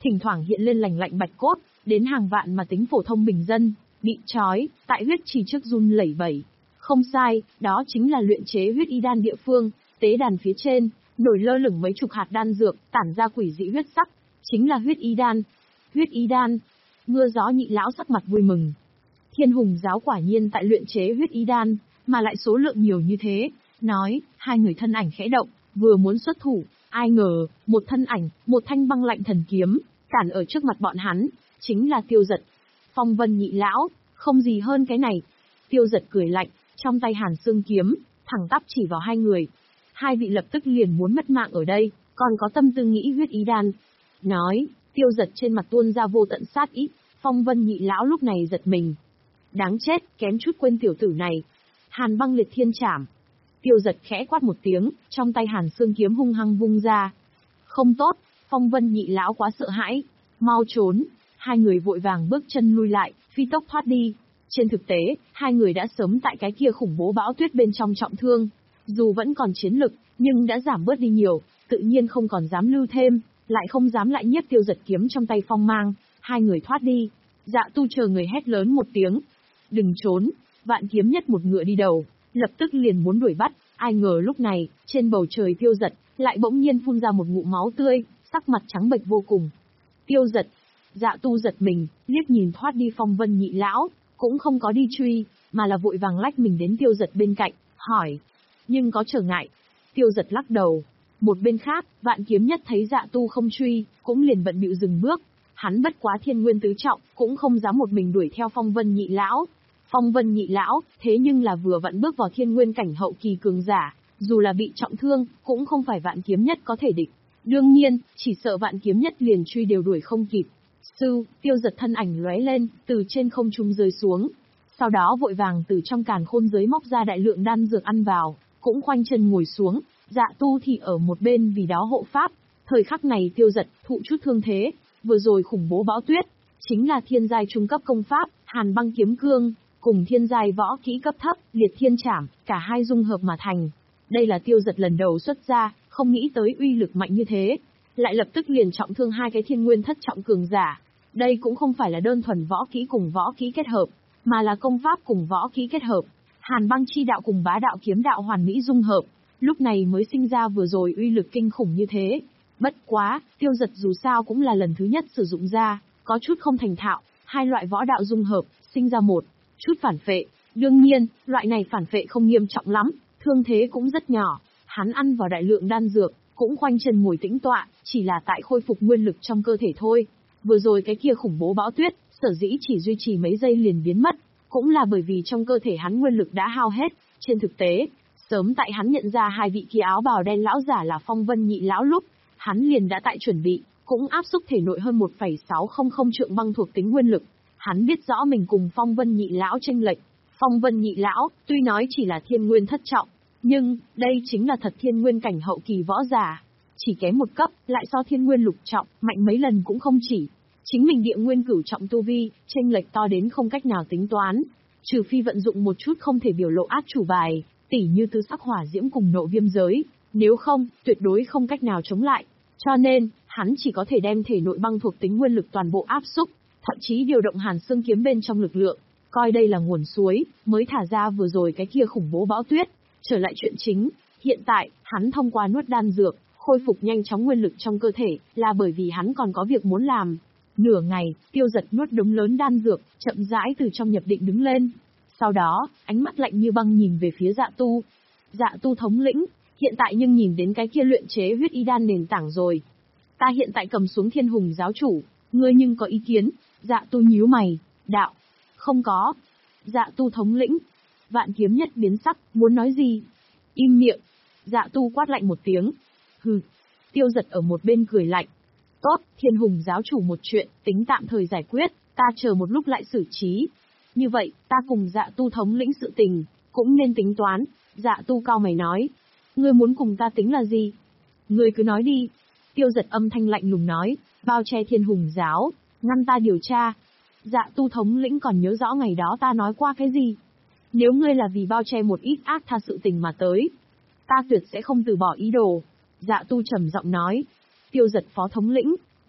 thỉnh thoảng hiện lên lành lạnh bạch cốt, đến hàng vạn mà tính phổ thông bình dân, bị trói, tại huyết trì trước run lẩy bẩy. Không sai, đó chính là luyện chế huyết y đan địa phương, tế đàn phía trên, nổi lơ lửng mấy chục hạt đan dược, tản ra quỷ dị huyết sắc, chính là huyết y đan. Huyết y đan. Mưa gió nhị lão sắc mặt vui mừng. Thiên Hùng giáo quả nhiên tại luyện chế huyết y đan, mà lại số lượng nhiều như thế, nói, hai người thân ảnh khẽ động, vừa muốn xuất thủ, ai ngờ, một thân ảnh, một thanh băng lạnh thần kiếm, cản ở trước mặt bọn hắn, chính là Tiêu Dật. Phong Vân nhị lão, không gì hơn cái này. Tiêu Dật cười lạnh, trong tay Hàn Xương kiếm, thẳng tắp chỉ vào hai người. Hai vị lập tức liền muốn mất mạng ở đây, còn có tâm tư nghĩ huyết ý đan. Nói, Tiêu Dật trên mặt tuôn ra vô tận sát ý, Phong Vân nhị lão lúc này giật mình. Đáng chết, kém chút quên tiểu tử này. Hàn băng liệt thiên trảm. Tiêu Dật khẽ quát một tiếng, trong tay Hàn Xương kiếm hung hăng vung ra. Không tốt, Phong Vân nhị lão quá sợ hãi, mau trốn. Hai người vội vàng bước chân lui lại, phi tốc thoát đi. Trên thực tế, hai người đã sớm tại cái kia khủng bố bão tuyết bên trong trọng thương. Dù vẫn còn chiến lực, nhưng đã giảm bớt đi nhiều, tự nhiên không còn dám lưu thêm, lại không dám lại nhiếp Tiêu Dật kiếm trong tay phong mang. Hai người thoát đi. Dạ Tu chờ người hét lớn một tiếng. Đừng trốn, Vạn Kiếm Nhất một ngựa đi đầu, lập tức liền muốn đuổi bắt. Ai ngờ lúc này, trên bầu trời Tiêu Dật lại bỗng nhiên phun ra một ngụm máu tươi, sắc mặt trắng bệch vô cùng. Tiêu Dật. Dạ Tu giật mình, liếc nhìn thoát đi Phong Vân nhị lão, cũng không có đi truy, mà là vội vàng lách mình đến Tiêu Dật bên cạnh, hỏi. Nhưng có trở ngại. Tiêu Dật lắc đầu. Một bên khác, Vạn Kiếm Nhất thấy Dạ Tu không truy, cũng liền bận bịu dừng bước. Hắn bất quá thiên nguyên tứ trọng, cũng không dám một mình đuổi theo Phong Vân nhị lão. Phong Vân nhị lão, thế nhưng là vừa vặn bước vào thiên nguyên cảnh hậu kỳ cường giả, dù là bị trọng thương, cũng không phải Vạn Kiếm Nhất có thể địch. Đương nhiên, chỉ sợ Vạn Kiếm Nhất liền truy đều đuổi không kịp. Sư, Tiêu Dật thân ảnh lóe lên, từ trên không trung rơi xuống. Sau đó vội vàng từ trong càn khôn giới móc ra đại lượng đan dược ăn vào, cũng khoanh chân ngồi xuống. Dạ Tu thì ở một bên vì đó hộ pháp. Thời khắc này Tiêu Dật thụ chút thương thế, vừa rồi khủng bố bão tuyết, chính là thiên giai trung cấp công pháp, Hàn băng kiếm cương, cùng thiên giai võ kỹ cấp thấp, liệt thiên trảm, cả hai dung hợp mà thành. Đây là Tiêu Dật lần đầu xuất ra, không nghĩ tới uy lực mạnh như thế, lại lập tức liền trọng thương hai cái thiên nguyên thất trọng cường giả. Đây cũng không phải là đơn thuần võ kỹ cùng võ kỹ kết hợp, mà là công pháp cùng võ kỹ kết hợp, Hàn băng chi đạo cùng bá đạo kiếm đạo hoàn mỹ dung hợp, lúc này mới sinh ra vừa rồi uy lực kinh khủng như thế. Bất quá, Tiêu Dật dù sao cũng là lần thứ nhất sử dụng ra, có chút không thành thạo, hai loại võ đạo dung hợp, sinh ra một chút phản phệ. Đương nhiên, loại này phản phệ không nghiêm trọng lắm, thương thế cũng rất nhỏ. Hắn ăn vào đại lượng đan dược, cũng khoanh chân ngồi tĩnh tọa, chỉ là tại khôi phục nguyên lực trong cơ thể thôi. Vừa rồi cái kia khủng bố bão tuyết, sở dĩ chỉ duy trì mấy giây liền biến mất, cũng là bởi vì trong cơ thể hắn nguyên lực đã hao hết. Trên thực tế, sớm tại hắn nhận ra hai vị kia áo bào đen lão giả là Phong Vân nhị lão lúc, hắn liền đã tại chuẩn bị, cũng áp xúc thể nội hơn một phẩy sáu không không trượng băng thuộc tính nguyên lực. Hắn biết rõ mình cùng Phong Vân nhị lão chênh lệch. Phong Vân nhị lão, tuy nói chỉ là thiên nguyên thất trọng, nhưng, đây chính là thật thiên nguyên cảnh hậu kỳ võ giả. Chỉ kém một cấp, lại so thiên nguyên lục trọng, mạnh mấy lần cũng không chỉ. Chính mình địa nguyên cửu trọng tu vi, chênh lệch to đến không cách nào tính toán. Trừ phi vận dụng một chút không thể biểu lộ át chủ bài, tỉ như tứ sắc hỏa diễm cùng nộ viêm giới. Nếu không, tuyệt đối không cách nào chống lại. Cho nên, hắn chỉ có thể đem thể nội băng thuộc tính nguyên lực toàn bộ áp xúc, thậm chí điều động Hàn Xương kiếm bên trong lực lượng, coi đây là nguồn suối, mới thả ra vừa rồi cái kia khủng bố bão tuyết. Trở lại chuyện chính, hiện tại, hắn thông qua nuốt đan dược, khôi phục nhanh chóng nguyên lực trong cơ thể, là bởi vì hắn còn có việc muốn làm. Nửa ngày, Tiêu Dật nuốt đống lớn đan dược, chậm rãi từ trong nhập định đứng lên. Sau đó, ánh mắt lạnh như băng nhìn về phía Dạ Tu. Dạ Tu thống lĩnh, hiện tại nhưng nhìn đến cái kia luyện chế huyết y đan nền tảng rồi. Ta hiện tại cầm xuống Thiên Hùng giáo chủ, ngươi nhưng có ý kiến? Dạ Tu nhíu mày, đạo. Không có. Dạ Tu thống lĩnh. Vạn Kiếm Nhất biến sắc, muốn nói gì? Im miệng. Dạ Tu quát lạnh một tiếng. Hừ. Tiêu Dật ở một bên cười lạnh. Tốt, Thiên Hùng giáo chủ một chuyện, tính tạm thời giải quyết, ta chờ một lúc lại xử trí. Như vậy, ta cùng Dạ Tu thống lĩnh sự tình, cũng nên tính toán. Dạ Tu cao mày nói. Ngươi muốn cùng ta tính là gì? Ngươi cứ nói đi. Tiêu Dật âm thanh lạnh lùng nói, bao che Thiên Hùng giáo, ngăn ta điều tra. Dạ Tu thống lĩnh còn nhớ rõ ngày đó ta nói qua cái gì? Nếu ngươi là vì bao che một ít ác tha sự tình mà tới, ta tuyệt sẽ không từ bỏ ý đồ. Dạ Tu trầm giọng nói. Tiêu Dật phó thống lĩnh,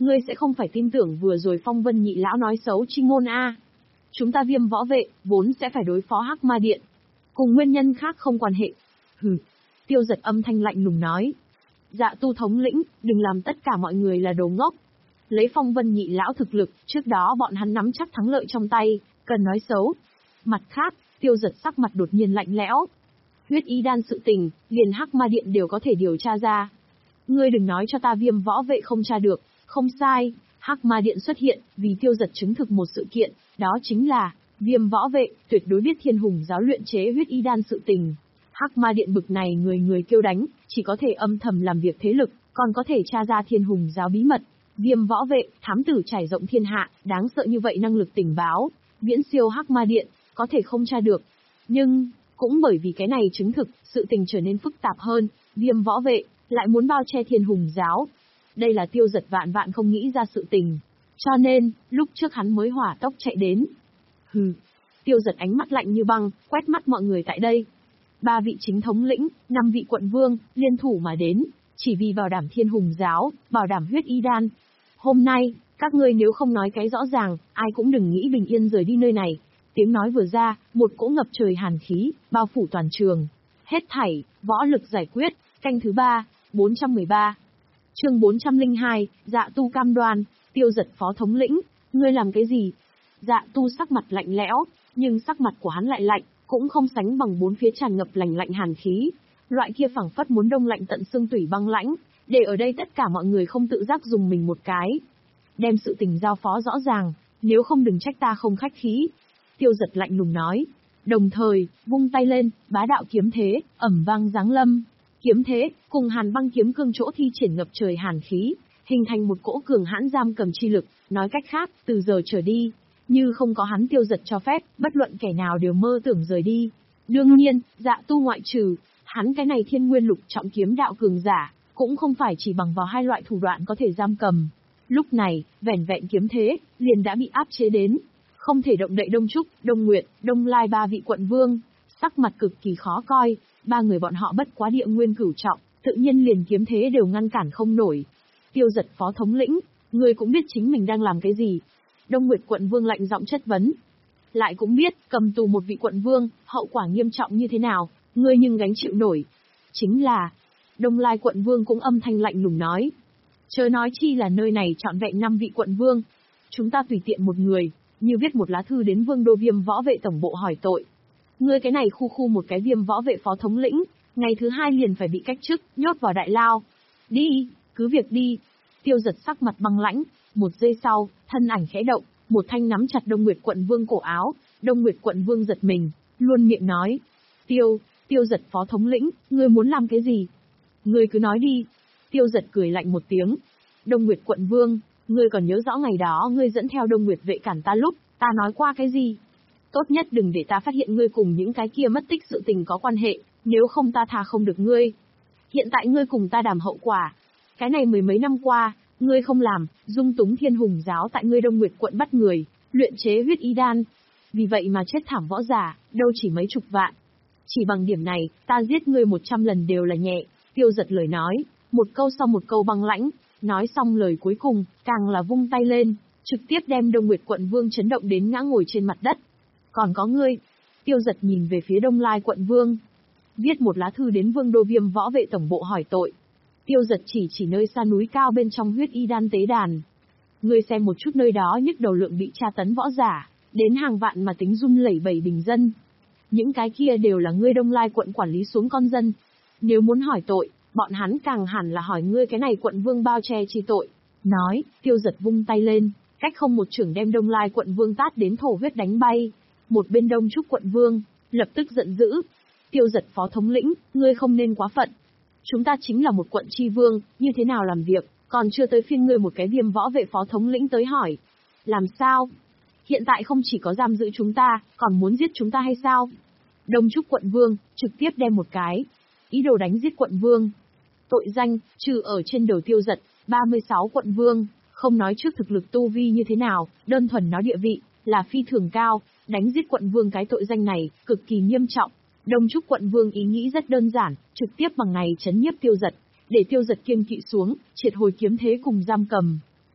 Ngươi sẽ không phải tin tưởng vừa rồi Phong Vân nhị lão nói xấu chi ngôn a. Chúng ta Viêm võ vệ, vốn sẽ phải đối phó Hắc Ma Điện. Cùng nguyên nhân khác không quan hệ. Hừ. Tiêu Giật âm thanh lạnh lùng nói. Dạ tu thống lĩnh, đừng làm tất cả mọi người là đồ ngốc. Lấy Phong Vân nhị lão thực lực, trước đó bọn hắn nắm chắc thắng lợi trong tay, cần nói xấu. Mặt khác, Tiêu Giật sắc mặt đột nhiên lạnh lẽo. Huyết y đan sự tình, liền Hắc Ma Điện đều có thể điều tra ra. Ngươi đừng nói cho ta Viêm võ vệ không tra được, không sai, Hắc Ma Điện xuất hiện, vì Tiêu Giật chứng thực một sự kiện, đó chính là, Viêm võ vệ, tuyệt đối biết Thiên Hùng giáo luyện chế huyết y đan sự tình. Hắc Ma Điện bực này người người kêu đánh, chỉ có thể âm thầm làm việc thế lực, còn có thể tra ra Thiên Hùng giáo bí mật. Viêm võ vệ, thám tử trải rộng thiên hạ, đáng sợ như vậy năng lực tình báo, viễn siêu Hắc Ma Điện, có thể không tra được. Nhưng, cũng bởi vì cái này chứng thực, sự tình trở nên phức tạp hơn, Viêm võ vệ, lại muốn bao che Thiên Hùng giáo. Đây là Tiêu Giật vạn vạn không nghĩ ra sự tình. Cho nên, lúc trước hắn mới hỏa tốc chạy đến. Hừ. Tiêu Giật ánh mắt lạnh như băng, quét mắt mọi người tại đây. Ba vị chính thống lĩnh, năm vị quận vương, liên thủ mà đến, chỉ vì bảo đảm Thiên Hùng giáo, bảo đảm huyết y đan. Hôm nay, các ngươi nếu không nói cái rõ ràng, ai cũng đừng nghĩ bình yên rời đi nơi này. Tiếng nói vừa ra, một cỗ ngập trời hàn khí, bao phủ toàn trường. Hết thảy, võ lực giải quyết, canh thứ ba, bốn trăm mười ba. Chương bốn trăm lẻ hai, Dạ Tu cam đoan, Tiêu Giật phó thống lĩnh, ngươi làm cái gì? Dạ Tu sắc mặt lạnh lẽo, nhưng sắc mặt của hắn lại lạnh, cũng không sánh bằng bốn phía tràn ngập lạnh lạnh hàn khí. Loại kia phảng phất muốn đông lạnh tận xương tủy băng lãnh, để ở đây tất cả mọi người không tự giác dùng mình một cái. Đem sự tình giao phó rõ ràng, nếu không đừng trách ta không khách khí. Tiêu Giật lạnh lùng nói, đồng thời, vung tay lên, bá đạo kiếm thế, ầm vang giáng lâm. Kiếm thế, cùng hàn băng kiếm cương chỗ thi triển ngập trời hàn khí, hình thành một cỗ cường hãn giam cầm chi lực, nói cách khác, từ giờ trở đi, như không có hắn Tiêu Giật cho phép, bất luận kẻ nào đều mơ tưởng rời đi. Đương nhiên, Dạ Tu ngoại trừ, hắn cái này thiên nguyên lục trọng kiếm đạo cường giả, cũng không phải chỉ bằng vào hai loại thủ đoạn có thể giam cầm. Lúc này, vẻn vẹn kiếm thế, liền đã bị áp chế đến. Không thể động đậy Đông Trúc, Đông Nguyệt, Đông Lai ba vị quận vương, sắc mặt cực kỳ khó coi, ba người bọn họ bất quá địa nguyên cửu trọng, tự nhiên liền kiếm thế đều ngăn cản không nổi. Tiêu Giật phó thống lĩnh, người cũng biết chính mình đang làm cái gì. Đông Nguyệt quận vương lạnh giọng chất vấn. Lại cũng biết, cầm tù một vị quận vương, hậu quả nghiêm trọng như thế nào, ngươi nhưng gánh chịu nổi. Chính là, Đông Lai quận vương cũng âm thanh lạnh lùng nói. Chớ nói chi là nơi này trọn vẹn năm vị quận vương. Chúng ta tùy tiện một người, như viết một lá thư đến vương đô Viêm võ vệ tổng bộ hỏi tội. Ngươi cái này khu khu một cái Viêm võ vệ phó thống lĩnh, ngày thứ hai liền phải bị cách chức, nhốt vào đại lao. Đi, cứ việc đi. Tiêu Giật sắc mặt băng lãnh, một giây sau, thân ảnh khẽ động, một thanh nắm chặt Đông Nguyệt quận vương cổ áo, Đông Nguyệt quận vương giật mình, luôn miệng nói. Tiêu, Tiêu Giật phó thống lĩnh, ngươi muốn làm cái gì? Ngươi cứ nói đi. Tiêu Giật cười lạnh một tiếng. Đông Nguyệt quận vương, ngươi còn nhớ rõ ngày đó ngươi dẫn theo Đông Nguyệt vệ cản ta lúc, ta nói qua cái gì? Tốt nhất đừng để ta phát hiện ngươi cùng những cái kia mất tích sự tình có quan hệ, nếu không ta tha không được ngươi. Hiện tại ngươi cùng ta đảm hậu quả. Cái này mười mấy năm qua, ngươi không làm, dung túng Thiên Hùng giáo tại ngươi Đông Nguyệt quận bắt người, luyện chế huyết y đan. Vì vậy mà chết thảm võ giả, đâu chỉ mấy chục vạn. Chỉ bằng điểm này, ta giết ngươi một trăm lần đều là nhẹ. Tiêu Giật lời nói, một câu sau một câu băng lãnh, nói xong lời cuối cùng, càng là vung tay lên, trực tiếp đem Đông Nguyệt quận vương chấn động đến ngã ngồi trên mặt đất. Còn có ngươi. Tiêu Giật nhìn về phía Đông Lai quận vương, viết một lá thư đến vương đô Viêm võ vệ tổng bộ hỏi tội. Tiêu Giật chỉ chỉ nơi xa núi cao bên trong huyết y đan tế đàn. Ngươi xem một chút nơi đó nhức đầu lượng bị tra tấn võ giả, đến hàng vạn mà tính run lẩy bẩy bình dân. Những cái kia đều là ngươi Đông Lai quận quản lý xuống con dân. Nếu muốn hỏi tội, bọn hắn càng hẳn là hỏi ngươi cái này quận vương bao che chi tội. Nói, Tiêu Giật vung tay lên, cách không một chưởng đem Đông Lai quận vương tát đến thổ huyết đánh bay. Một bên Đông Trúc quận vương, lập tức giận dữ. Tiêu Giật phó thống lĩnh, ngươi không nên quá phận. Chúng ta chính là một quận tri vương, như thế nào làm việc, còn chưa tới phiên ngươi một cái Viêm võ vệ phó thống lĩnh tới hỏi. Làm sao? Hiện tại không chỉ có giam giữ chúng ta, còn muốn giết chúng ta hay sao? Đông Trúc quận vương, trực tiếp đem một cái. Ý đồ đánh giết quận vương. Tội danh, trừ ở trên đầu Tiêu Giật, ba mươi sáu quận vương, không nói trước thực lực tu vi như thế nào, đơn thuần nói địa vị, là phi thường cao, đánh giết quận vương cái tội danh này, cực kỳ nghiêm trọng. Đông Trúc quận vương ý nghĩ rất đơn giản, trực tiếp bằng này chấn nhiếp Tiêu Giật, để Tiêu Giật kiêng kỵ xuống, triệt hồi kiếm thế cùng giam cầm.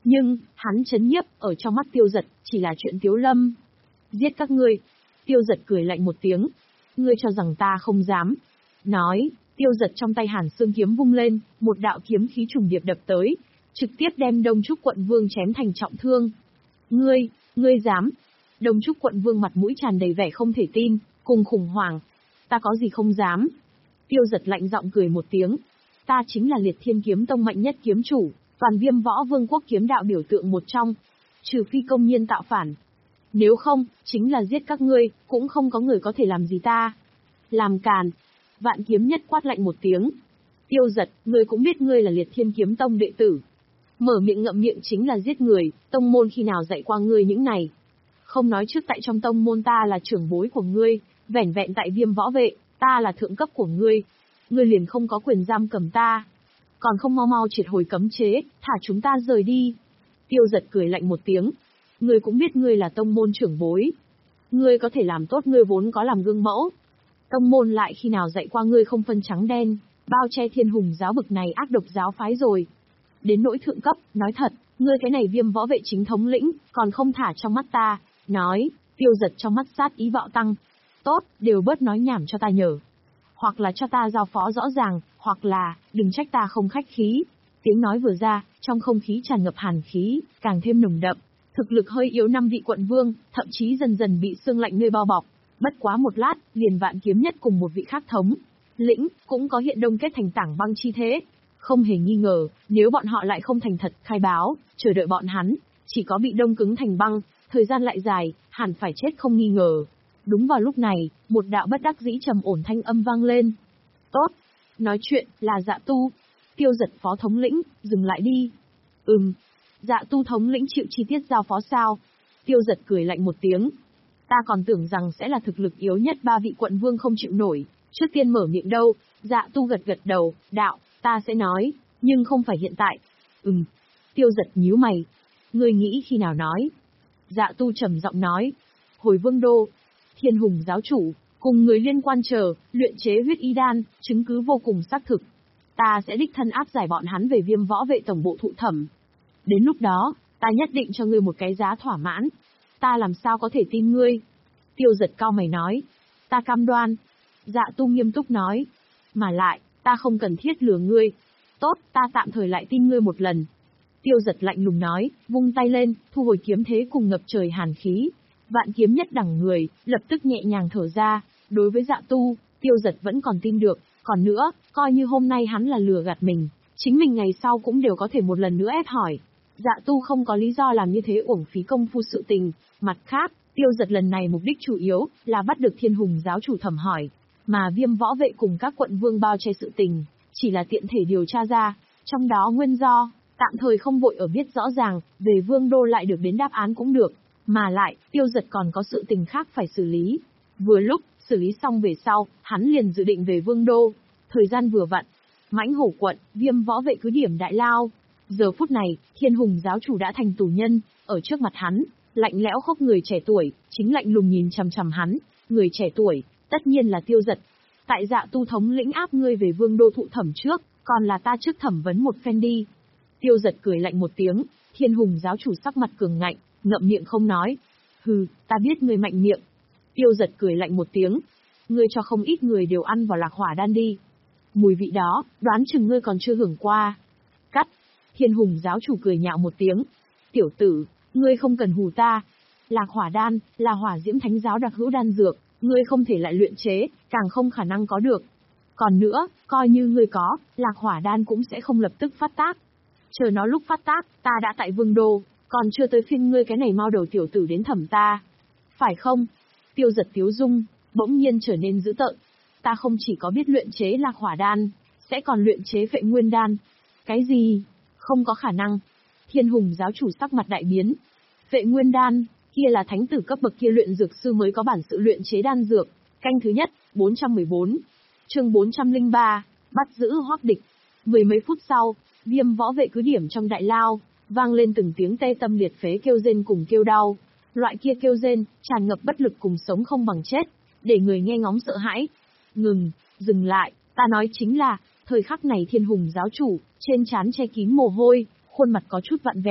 Nhưng, hắn chấn nhiếp, ở trong mắt Tiêu Dật, chỉ là chuyện Tiếu Lâm. Giết các ngươi. Tiêu Dật cười lạnh một tiếng. Ngươi cho rằng ta không dám. Nói, Tiêu Dật trong tay Hàn Xương kiếm vung lên, một đạo kiếm khí trùng điệp đập tới, trực tiếp đem Đông Trúc quận vương chém thành trọng thương. Ngươi, ngươi dám? Đông Trúc quận vương mặt mũi tràn đầy vẻ không thể tin, cùng khủng hoảng. Ta có gì không dám? Tiêu Dật lạnh giọng cười một tiếng. Ta chính là Liệt Thiên Kiếm Tông mạnh nhất kiếm chủ, toàn Viêm Võ Vương quốc kiếm đạo biểu tượng một trong. Trừ phi công nhiên tạo phản. Nếu không, chính là giết các ngươi, cũng không có người có thể làm gì ta. Làm càn. Vạn Kiếm Nhất quát lạnh một tiếng. Tiêu Dật, ngươi cũng biết ngươi là Liệt Thiên Kiếm Tông đệ tử. Mở miệng ngậm miệng chính là giết người, tông môn khi nào dạy qua ngươi những này. Không nói trước tại trong tông môn ta là trưởng bối của ngươi, vẻn vẹn tại Viêm Võ Vệ, ta là thượng cấp của ngươi. Ngươi liền không có quyền giam cầm ta. Còn không mau mau triệt hồi cấm chế, thả chúng ta rời đi. Tiêu Dật cười lạnh một tiếng. Ngươi cũng biết ngươi là tông môn trưởng bối. Ngươi có thể làm tốt ngươi vốn có làm gương mẫu. Tông môn lại khi nào dạy qua ngươi không phân trắng đen, bao che Thiên Hùng giáo bực này ác độc giáo phái rồi. Đến nỗi thượng cấp, nói thật, ngươi cái này Viêm Võ Vệ chính thống lĩnh, còn không thả trong mắt ta. Nói, Tiêu Dật trong mắt sát ý bạo tăng. Tốt, đều bớt nói nhảm cho ta nhờ. Hoặc là cho ta giao phó rõ ràng, hoặc là, đừng trách ta không khách khí. Tiếng nói vừa ra, trong không khí tràn ngập hàn khí, càng thêm nồng đậm. Thực lực hơi yếu năm vị quận vương, thậm chí dần dần bị sương lạnh nơi bao bọc. Bất quá một lát, liền Vạn Kiếm Nhất cùng một vị khác thống lĩnh, cũng có hiện đông kết thành tảng băng chi thế. Không hề nghi ngờ, nếu bọn họ lại không thành thật khai báo, chờ đợi bọn hắn, chỉ có bị đông cứng thành băng, thời gian lại dài, hẳn phải chết không nghi ngờ. Đúng vào lúc này, một đạo bất đắc dĩ trầm ổn thanh âm vang lên. Tốt, nói chuyện, là Dạ Tu. Tiêu Dật phó thống lĩnh, dừng lại đi. Ừm, Dạ Tu thống lĩnh chịu chi tiết giao phó sao? Tiêu Dật cười lạnh một tiếng. Ta còn tưởng rằng sẽ là thực lực yếu nhất ba vị quận vương không chịu nổi, trước tiên mở miệng đâu. Dạ Tu gật gật đầu, đạo, ta sẽ nói, nhưng không phải hiện tại. Ừm. Tiêu Dật nhíu mày. Ngươi nghĩ khi nào nói? Dạ Tu trầm giọng nói. Hồi Vương Đô, Thiên Hùng giáo chủ, cùng người liên quan chờ, luyện chế huyết y đan, chứng cứ vô cùng xác thực. Ta sẽ đích thân áp giải bọn hắn về Viêm Võ Vệ tổng bộ thụ thẩm. Đến lúc đó, ta nhất định cho ngươi một cái giá thỏa mãn. Ta làm sao có thể tin ngươi? Tiêu Dật cao mày nói. Ta cam đoan. Dạ Tu nghiêm túc nói. Mà lại, ta không cần thiết lừa ngươi. Tốt, ta tạm thời lại tin ngươi một lần. Tiêu Dật lạnh lùng nói, vung tay lên, thu hồi kiếm thế cùng ngập trời hàn khí. Vạn Kiếm Nhất đẳng người, lập tức nhẹ nhàng thở ra. Đối với Dạ Tu, Tiêu Dật vẫn còn tin được. Còn nữa, coi như hôm nay hắn là lừa gạt mình, chính mình ngày sau cũng đều có thể một lần nữa ép hỏi. Dạ Tu không có lý do làm như thế uổng phí công phu sự tình. Mặt khác, Tiêu Dật lần này mục đích chủ yếu là bắt được Thiên Hùng giáo chủ thẩm hỏi, mà Viêm Võ Vệ cùng các quận vương bao che sự tình, chỉ là tiện thể điều tra ra, trong đó nguyên do, tạm thời không vội ở biết rõ ràng, về Vương Đô lại được đến đáp án cũng được, mà lại, Tiêu Dật còn có sự tình khác phải xử lý. Vừa lúc, xử lý xong về sau, hắn liền dự định về Vương Đô, thời gian vừa vặn. Mãnh Hổ quận, Viêm Võ Vệ cứ điểm đại lao. Giờ phút này, Thiên Hùng giáo chủ đã thành tù nhân, ở trước mặt hắn, lạnh lẽo khốc người trẻ tuổi, chính lạnh lùng nhìn chằm chằm hắn, người trẻ tuổi, tất nhiên là Tiêu Dật. Tại Dạ Tu thống lĩnh áp ngươi về Vương Đô thụ thẩm trước, còn là ta trước thẩm vấn một phen đi. Tiêu Dật cười lạnh một tiếng, Thiên Hùng giáo chủ sắc mặt cường ngạnh, ngậm miệng không nói. Hừ, ta biết ngươi mạnh miệng. Tiêu Dật cười lạnh một tiếng, ngươi cho không ít người đều ăn vào lạc hỏa đan đi. Mùi vị đó, đoán chừng ngươi còn chưa hưởng qua. Cắt. Thiên Hùng giáo chủ cười nhạo một tiếng. Tiểu tử, ngươi không cần hù ta. Lạc hỏa đan, là hỏa diễm thánh giáo đặc hữu đan dược, ngươi không thể lại luyện chế, càng không khả năng có được. Còn nữa, coi như ngươi có, lạc hỏa đan cũng sẽ không lập tức phát tác. Chờ nó lúc phát tác, ta đã tại Vương Đô, còn chưa tới phiên ngươi cái này mau đầu tiểu tử đến thẩm ta. Phải không? Tiêu Dật tiếu dung, bỗng nhiên trở nên dữ tợn. Ta không chỉ có biết luyện chế lạc hỏa đan, sẽ còn luyện chế phệ nguyên đan. Cái gì? Không có khả năng. Thiên Hùng giáo chủ sắc mặt đại biến. Phệ nguyên đan, kia là thánh tử cấp bậc kia luyện dược sư mới có bản sự luyện chế đan dược. Canh thứ nhất, bốn trăm mười bốn. Chương bốn trăm lẻ ba, bắt giữ Hoắc Địch. Mười mấy phút sau, Viêm Võ Vệ cứ điểm trong đại lao, vang lên từng tiếng tê tâm liệt phế kêu rên cùng kêu đau. Loại kia kêu rên, tràn ngập bất lực cùng sống không bằng chết, để người nghe ngóng sợ hãi. Ngừng, dừng lại, ta nói chính là, thời khắc này Thiên Hùng giáo chủ, trên trán che kín mồ hôi, khuôn mặt có chút vặn vẹo,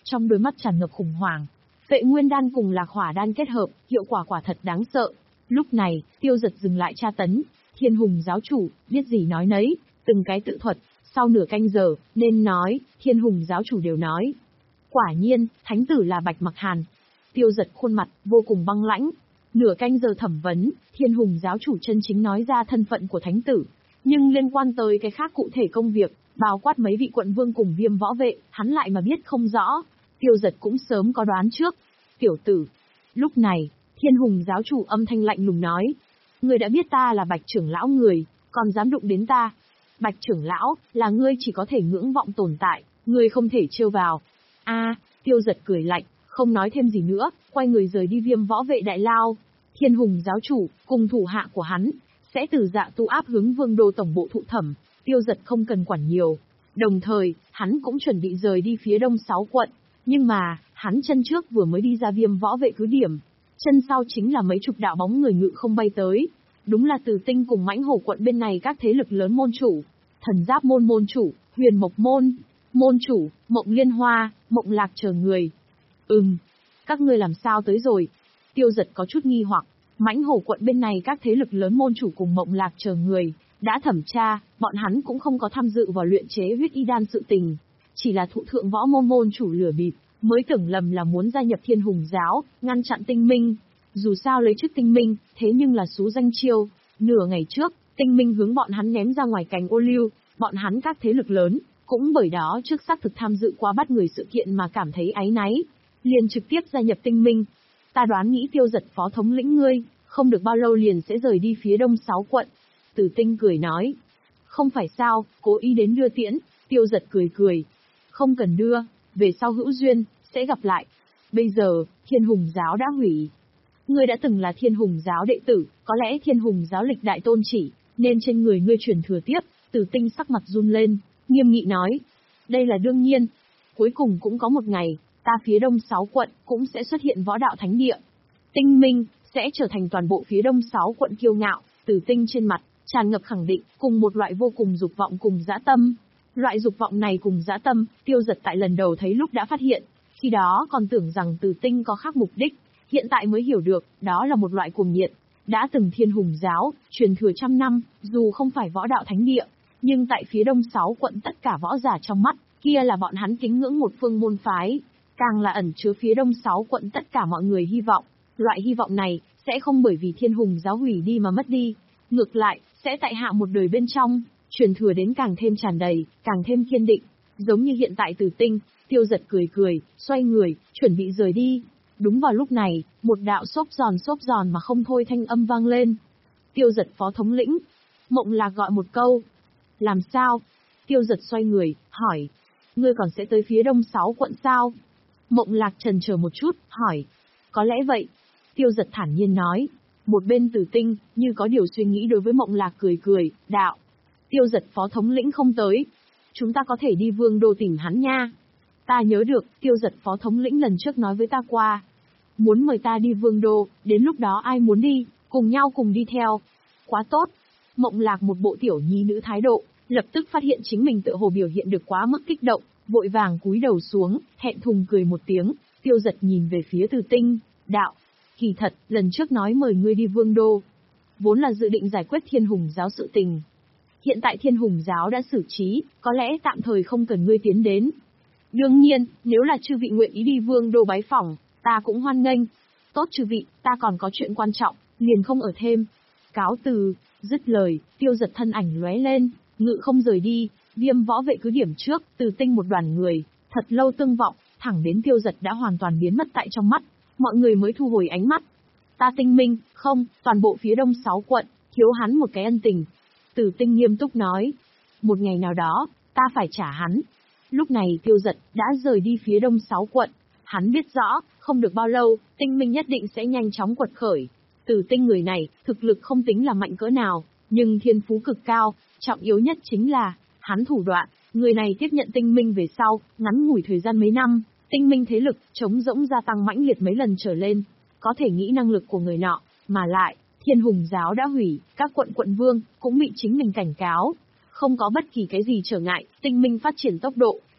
trong đôi mắt tràn ngập khủng hoảng. Vệ nguyên đan cùng lạc hỏa đan kết hợp, hiệu quả quả thật đáng sợ. Lúc này, Tiêu Giật dừng lại tra tấn. Thiên Hùng giáo chủ, biết gì nói nấy, từng cái tự thuật. Sau nửa canh giờ, nên nói, Thiên Hùng giáo chủ đều nói. Quả nhiên, thánh tử là Bạch Mặc Hàn. Tiêu Giật khuôn mặt, vô cùng băng lãnh. Nửa canh giờ thẩm vấn, Thiên Hùng giáo chủ chân chính nói ra thân phận của thánh tử. Nhưng liên quan tới cái khác cụ thể công việc, bao quát mấy vị quận vương cùng Viêm võ vệ, hắn lại mà biết không rõ. Tiêu Giật cũng sớm có đoán trước. Tiểu tử. Lúc này, Thiên Hùng giáo chủ âm thanh lạnh lùng nói. Ngươi đã biết ta là Bạch trưởng lão người, còn dám đụng đến ta. Bạch trưởng lão, là ngươi chỉ có thể ngưỡng vọng tồn tại, ngươi không thể trêu vào. A, Tiêu Giật cười lạnh, không nói thêm gì nữa, quay người rời đi Viêm võ vệ đại lao. Thiên Hùng giáo chủ, cùng thủ hạ của hắn, sẽ từ Dạ Tu áp hướng Vương đô tổng bộ thụ thẩm, Tiêu Giật không cần quản nhiều. Đồng thời, hắn cũng chuẩn bị rời đi phía đông sáu quận, nhưng mà, hắn chân trước vừa mới đi ra Viêm võ vệ cứ điểm, chân sau chính là mấy chục đạo bóng người ngự không bay tới. Đúng là Từ Tinh cùng Mãnh Hổ quận bên này các thế lực lớn môn chủ, Thần Giáp môn môn chủ, Huyền Mộc môn, môn chủ, Mộng Liên Hoa, Mộng Lạc chờ người. Ừm, các ngươi làm sao tới rồi? Tiêu Giật có chút nghi hoặc, Mãnh Hổ quận bên này các thế lực lớn môn chủ cùng Mộng Lạc chờ người, đã thẩm tra, bọn hắn cũng không có tham dự vào luyện chế huyết y đan sự tình, chỉ là thụ thượng võ môn môn chủ lừa bịp, mới tưởng lầm là muốn gia nhập Thiên Hùng giáo, ngăn chặn Tinh Minh. Dù sao lấy chức Tinh Minh, thế nhưng là xú danh chiêu. Nửa ngày trước, Tinh Minh hướng bọn hắn ném ra ngoài cánh ô liu, bọn hắn các thế lực lớn, cũng bởi đó trước xác thực tham dự qua bắt người sự kiện mà cảm thấy áy náy, liền trực tiếp gia nhập Tinh Minh. Ta đoán nghĩ Tiêu Giật phó thống lĩnh ngươi, không được bao lâu liền sẽ rời đi phía đông sáu quận. Tử Tinh cười nói. Không phải sao, cố ý đến đưa tiễn. Tiêu Giật cười cười. Không cần đưa, về sau hữu duyên, sẽ gặp lại. Bây giờ, Thiên Hùng giáo đã hủy. Ngươi đã từng là Thiên Hùng giáo đệ tử, có lẽ Thiên Hùng giáo lịch đại tôn chỉ, nên trên người ngươi truyền thừa tiếp. Tử Tinh sắc mặt run lên, nghiêm nghị nói. Đây là đương nhiên. Cuối cùng cũng có một ngày, ta phía đông sáu quận cũng sẽ xuất hiện võ đạo thánh địa. Tinh Minh sẽ trở thành toàn bộ phía đông sáu quận kiêu ngạo. Tử Tinh trên mặt tràn ngập khẳng định, cùng một loại vô cùng dục vọng cùng dã tâm. Loại dục vọng này cùng dã tâm, Tiêu Giật tại lần đầu thấy lúc đã phát hiện, khi đó còn tưởng rằng Tử Tinh có khác mục đích, hiện tại mới hiểu được, đó là một loại cuồng nhiệt. Đã từng Thiên Hùng giáo, truyền thừa trăm năm, dù không phải võ đạo thánh địa, nhưng tại phía đông sáu quận tất cả võ giả trong mắt, kia là bọn hắn kính ngưỡng một phương môn phái, càng là ẩn chứa phía đông sáu quận tất cả mọi người hy vọng. Loại hy vọng này, sẽ không bởi vì Thiên Hùng giáo hủy đi mà mất đi, ngược lại, sẽ tại hạ một đời bên trong, truyền thừa đến càng thêm tràn đầy, càng thêm kiên định, giống như hiện tại Tử Tinh. Tiêu Giật cười cười, xoay người, chuẩn bị rời đi. Đúng vào lúc này, một đạo xốp giòn xốp giòn mà không thôi thanh âm vang lên. Tiêu Giật phó thống lĩnh. Mộng Lạc gọi một câu. Làm sao? Tiêu Giật xoay người, hỏi. Ngươi còn sẽ tới phía đông sáu quận sao? Mộng Lạc chần chờ một chút, hỏi. Có lẽ vậy. Tiêu Giật thản nhiên nói. Một bên Tử Tinh, như có điều suy nghĩ đối với Mộng Lạc cười cười, đạo. Tiêu Giật phó thống lĩnh không tới. Chúng ta có thể đi Vương đô tìm hắn nha. Ta nhớ được, Tiêu Giật phó thống lĩnh lần trước nói với ta qua. Muốn mời ta đi Vương đô, đến lúc đó ai muốn đi, cùng nhau cùng đi theo. Quá tốt. Mộng Lạc một bộ tiểu nhi nữ thái độ, lập tức phát hiện chính mình tự hồ biểu hiện được quá mức kích động, vội vàng cúi đầu xuống, thẹn thùng cười một tiếng. Tiêu Giật nhìn về phía Tử Tinh, đạo. Kỳ thật, lần trước nói mời ngươi đi Vương đô, vốn là dự định giải quyết Thiên Hùng giáo sự tình. Hiện tại Thiên Hùng giáo đã xử trí, có lẽ tạm thời không cần ngươi tiến đến. Đương nhiên, nếu là chư vị nguyện ý đi Vương đô bái phỏng, ta cũng hoan nghênh. Tốt chư vị, ta còn có chuyện quan trọng, liền không ở thêm. Cáo từ, dứt lời, Tiêu Giật thân ảnh lóe lên, ngự không rời đi. Viêm võ vệ cứ điểm trước, Từ Tinh một đoàn người, thật lâu tương vọng, thẳng đến Tiêu Giật đã hoàn toàn biến mất tại trong mắt, mọi người mới thu hồi ánh mắt. Ta Tinh Minh, không, toàn bộ phía đông sáu quận, thiếu hắn một cái ân tình. Tử Tinh nghiêm túc nói. Một ngày nào đó, ta phải trả hắn. Lúc này Tiêu Giật đã rời đi phía đông sáu quận. Hắn biết rõ, không được bao lâu, Tinh Minh nhất định sẽ nhanh chóng quật khởi. Tử Tinh người này, thực lực không tính là mạnh cỡ nào, nhưng thiên phú cực cao, trọng yếu nhất chính là, hắn thủ đoạn. Người này tiếp nhận Tinh Minh về sau, ngắn ngủi thời gian mấy năm, Tinh Minh thế lực, trống rỗng gia tăng mãnh liệt mấy lần trở lên. Có thể nghĩ năng lực của người nọ, mà lại, Thiên Hùng giáo đã hủy, các quận quận vương, cũng bị chính mình cảnh cáo. Không có bất kỳ cái gì trở ngại, Tinh Minh phát triển tốc độ,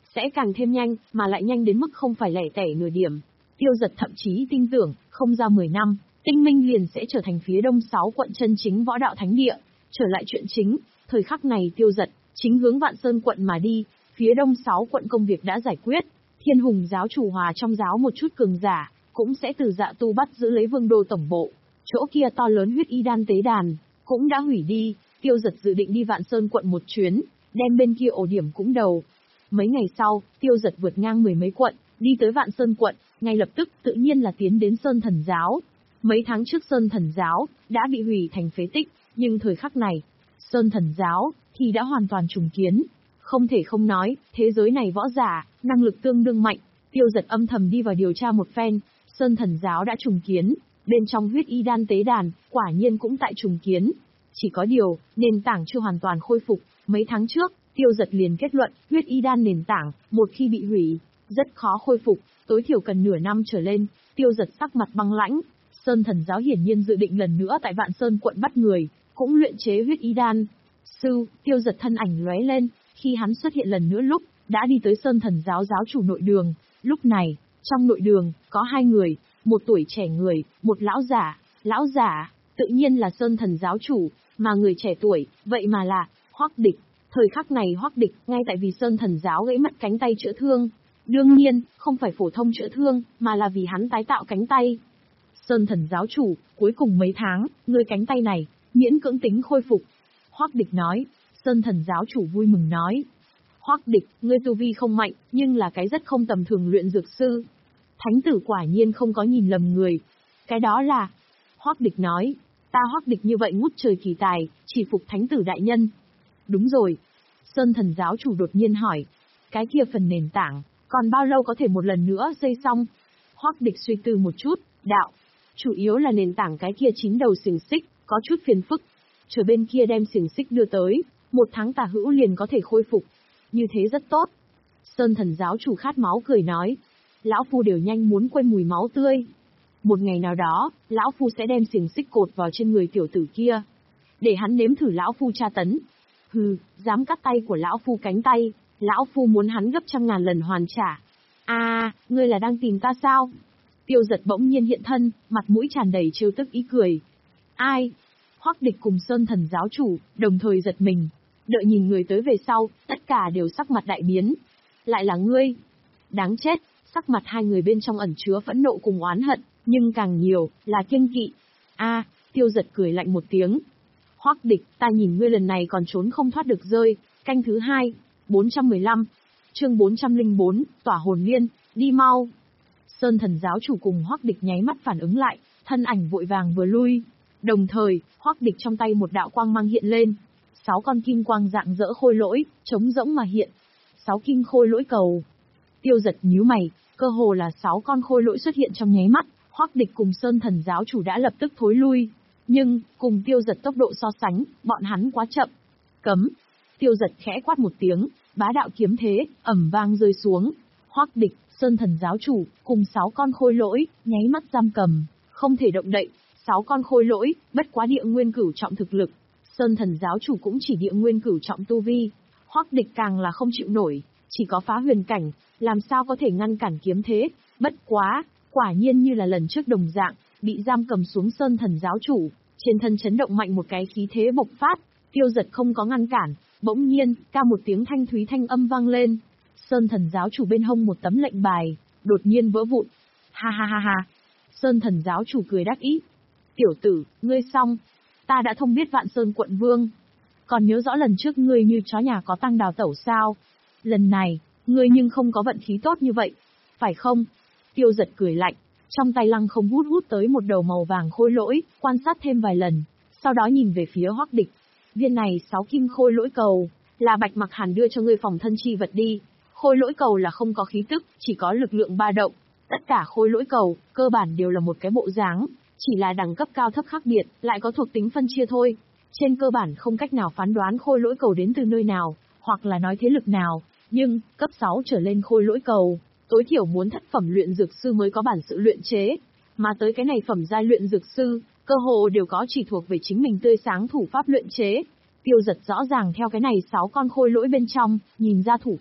sẽ càng thêm nhanh, mà lại nhanh đến mức không phải lẻ tẻ nửa điểm. Tiêu Dật thậm chí tin tưởng, không ra mười năm, Tinh Minh liền sẽ trở thành phía đông sáu quận chân chính võ đạo thánh địa. Trở lại chuyện chính, thời khắc này Tiêu Dật chính hướng Vạn Sơn quận mà đi, phía đông sáu quận công việc đã giải quyết. Thiên Hùng giáo chủ hòa trong giáo một chút cường giả, cũng sẽ từ Dạ Tu bắt giữ lấy Vương đô tổng bộ. Chỗ kia to lớn huyết y đan tế đàn, cũng đã hủy đi. Tiêu Dật dự định đi Vạn Sơn quận một chuyến, đem bên kia ổ điểm cũng đầu. Mấy ngày sau, Tiêu Dật vượt ngang mười mấy quận, đi tới Vạn Sơn quận, ngay lập tức tự nhiên là tiến đến Sơn Thần giáo. Mấy tháng trước Sơn Thần giáo đã bị hủy thành phế tích, nhưng thời khắc này, Sơn Thần giáo thì đã hoàn toàn trùng kiến. Không thể không nói, thế giới này võ giả, năng lực tương đương mạnh. Tiêu Dật âm thầm đi vào điều tra một phen, Sơn Thần giáo đã trùng kiến, bên trong huyết y đan tế đàn, quả nhiên cũng tại trùng kiến. Chỉ có điều, nền tảng chưa hoàn toàn khôi phục, mấy tháng trước, Tiêu Dật liền kết luận, huyết y đan nền tảng, một khi bị hủy, rất khó khôi phục, tối thiểu cần nửa năm trở lên. Tiêu Dật sắc mặt băng lãnh. Sơn Thần giáo hiển nhiên dự định lần nữa tại Vạn Sơn quận bắt người, cũng luyện chế huyết y đan. Sư, Tiêu Dật thân ảnh lóe lên, khi hắn xuất hiện lần nữa lúc, đã đi tới Sơn Thần giáo giáo chủ nội đường. Lúc này, trong nội đường, có hai người, một tuổi trẻ người, một lão giả. Lão giả, tự nhiên là Sơn Thần giáo chủ, mà người trẻ tuổi, vậy mà là Hoắc Địch. Thời khắc này Hoắc Địch, ngay tại vì Sơn Thần giáo gãy mất cánh tay chữa thương. Đương nhiên, không phải phổ thông chữa thương, mà là vì hắn tái tạo cánh tay. Sơn Thần giáo chủ, cuối cùng mấy tháng, người cánh tay này, miễn cưỡng tính khôi phục. Hoắc Địch nói. Sơn Thần giáo chủ vui mừng nói. Hoắc Địch, ngươi tu vi không mạnh, nhưng là cái rất không tầm thường luyện dược sư. Thánh tử quả nhiên không có nhìn lầm người. Cái đó là... Hoắc Địch nói. Ta Hoắc Địch như vậy ngút trời kỳ tài, chỉ phục thánh tử đại nhân. Đúng rồi. Sơn Thần giáo chủ đột nhiên hỏi. Cái kia phần nền tảng, còn bao lâu có thể một lần nữa xây xong? Hoắc Địch suy tư một chút, đạo. Chủ yếu là nền tảng cái kia chín đầu xiềng xích, có chút phiền phức. Chờ bên kia đem xiềng xích đưa tới, một tháng tà hữu liền có thể khôi phục. Như thế rất tốt. Sơn Thần giáo chủ khát máu cười nói. Lão Phu đều nhanh muốn quên mùi máu tươi. Một ngày nào đó, Lão Phu sẽ đem xiềng xích cột vào trên người tiểu tử kia. Để hắn nếm thử Lão Phu tra tấn. Hừ, dám cắt tay của Lão Phu cánh tay, Lão Phu muốn hắn gấp trăm ngàn lần hoàn trả. À, ngươi là đang tìm ta sao? Tiêu Dật bỗng nhiên hiện thân, mặt mũi tràn đầy trêu tức ý cười. Ai? Hoắc Địch cùng Sơn Thần giáo chủ, đồng thời giật mình. Đợi nhìn người tới về sau, tất cả đều sắc mặt đại biến. Lại là ngươi. Đáng chết, sắc mặt hai người bên trong ẩn chứa phẫn nộ cùng oán hận, nhưng càng nhiều, là kiêng kỵ. A, Tiêu Dật cười lạnh một tiếng. Hoắc Địch, ta nhìn ngươi lần này còn trốn không thoát được rơi. Canh thứ hai, bốn trăm mười lăm. Chương bốn trăm lẻ bốn, tỏa hồn liên, đi mau. Sơn Thần giáo chủ cùng Hoắc Địch nháy mắt phản ứng lại, thân ảnh vội vàng vừa lui. Đồng thời, Hoắc Địch trong tay một đạo quang mang hiện lên. Sáu con kim quang dạng dỡ khôi lỗi, trống rỗng mà hiện. Sáu kim khôi lỗi cầu. Tiêu Dật nhíu mày, cơ hồ là sáu con khôi lỗi xuất hiện trong nháy mắt, Hoắc Địch cùng Sơn Thần giáo chủ đã lập tức thối lui. Nhưng, cùng Tiêu Dật tốc độ so sánh, bọn hắn quá chậm. Cấm. Tiêu Dật khẽ quát một tiếng, bá đạo kiếm thế, ầm vang rơi xuống. Hoắc Địch, Sơn Thần giáo chủ, cùng sáu con khôi lỗi, nháy mắt giam cầm, không thể động đậy. Sáu con khôi lỗi, bất quá địa nguyên cửu trọng thực lực. Sơn Thần giáo chủ cũng chỉ địa nguyên cửu trọng tu vi. Hoắc Địch càng là không chịu nổi, chỉ có phá huyền cảnh, làm sao có thể ngăn cản kiếm thế. Bất quá, quả nhiên như là lần trước đồng dạng, bị giam cầm xuống Sơn Thần giáo chủ, trên thân chấn động mạnh một cái khí thế bộc phát. Tiêu Dật không có ngăn cản, bỗng nhiên, ca một tiếng thanh thúy thanh âm vang lên. Sơn Thần giáo chủ bên hông một tấm lệnh bài, đột nhiên vỡ vụn. Ha ha ha ha. Sơn Thần giáo chủ cười đắc ý. Tiểu tử, ngươi xong. Ta đã thông biết Vạn Sơn quận vương. Còn nhớ rõ lần trước ngươi như chó nhà có tăng đào tẩu sao? Lần này, ngươi nhưng không có vận khí tốt như vậy. Phải không? Tiêu Dật cười lạnh. Trong tay lăng không hút hút tới một đầu màu vàng khôi lỗi, quan sát thêm vài lần. Sau đó nhìn về phía Hoắc Địch. Viên này sáu kim khôi lỗi cầu, là Bạch Mặc Hàn đưa cho ngươi phòng thân chi vật đi. Khôi lỗi cầu là không có khí tức, chỉ có lực lượng ba động. Tất cả khôi lỗi cầu, cơ bản đều là một cái bộ dáng, chỉ là đẳng cấp cao thấp khác biệt, lại có thuộc tính phân chia thôi. Trên cơ bản không cách nào phán đoán khôi lỗi cầu đến từ nơi nào, hoặc là nói thế lực nào, nhưng, cấp sáu trở lên khôi lỗi cầu, tối thiểu muốn thất phẩm luyện dược sư mới có bản sự luyện chế. Mà tới cái này phẩm giai luyện dược sư, cơ hồ đều có chỉ thuộc về chính mình tươi sáng thủ pháp luyện chế. Tiêu Dật rõ ràng theo cái này sáu con khôi lỗi bên trong, nhìn ra thủ pháp,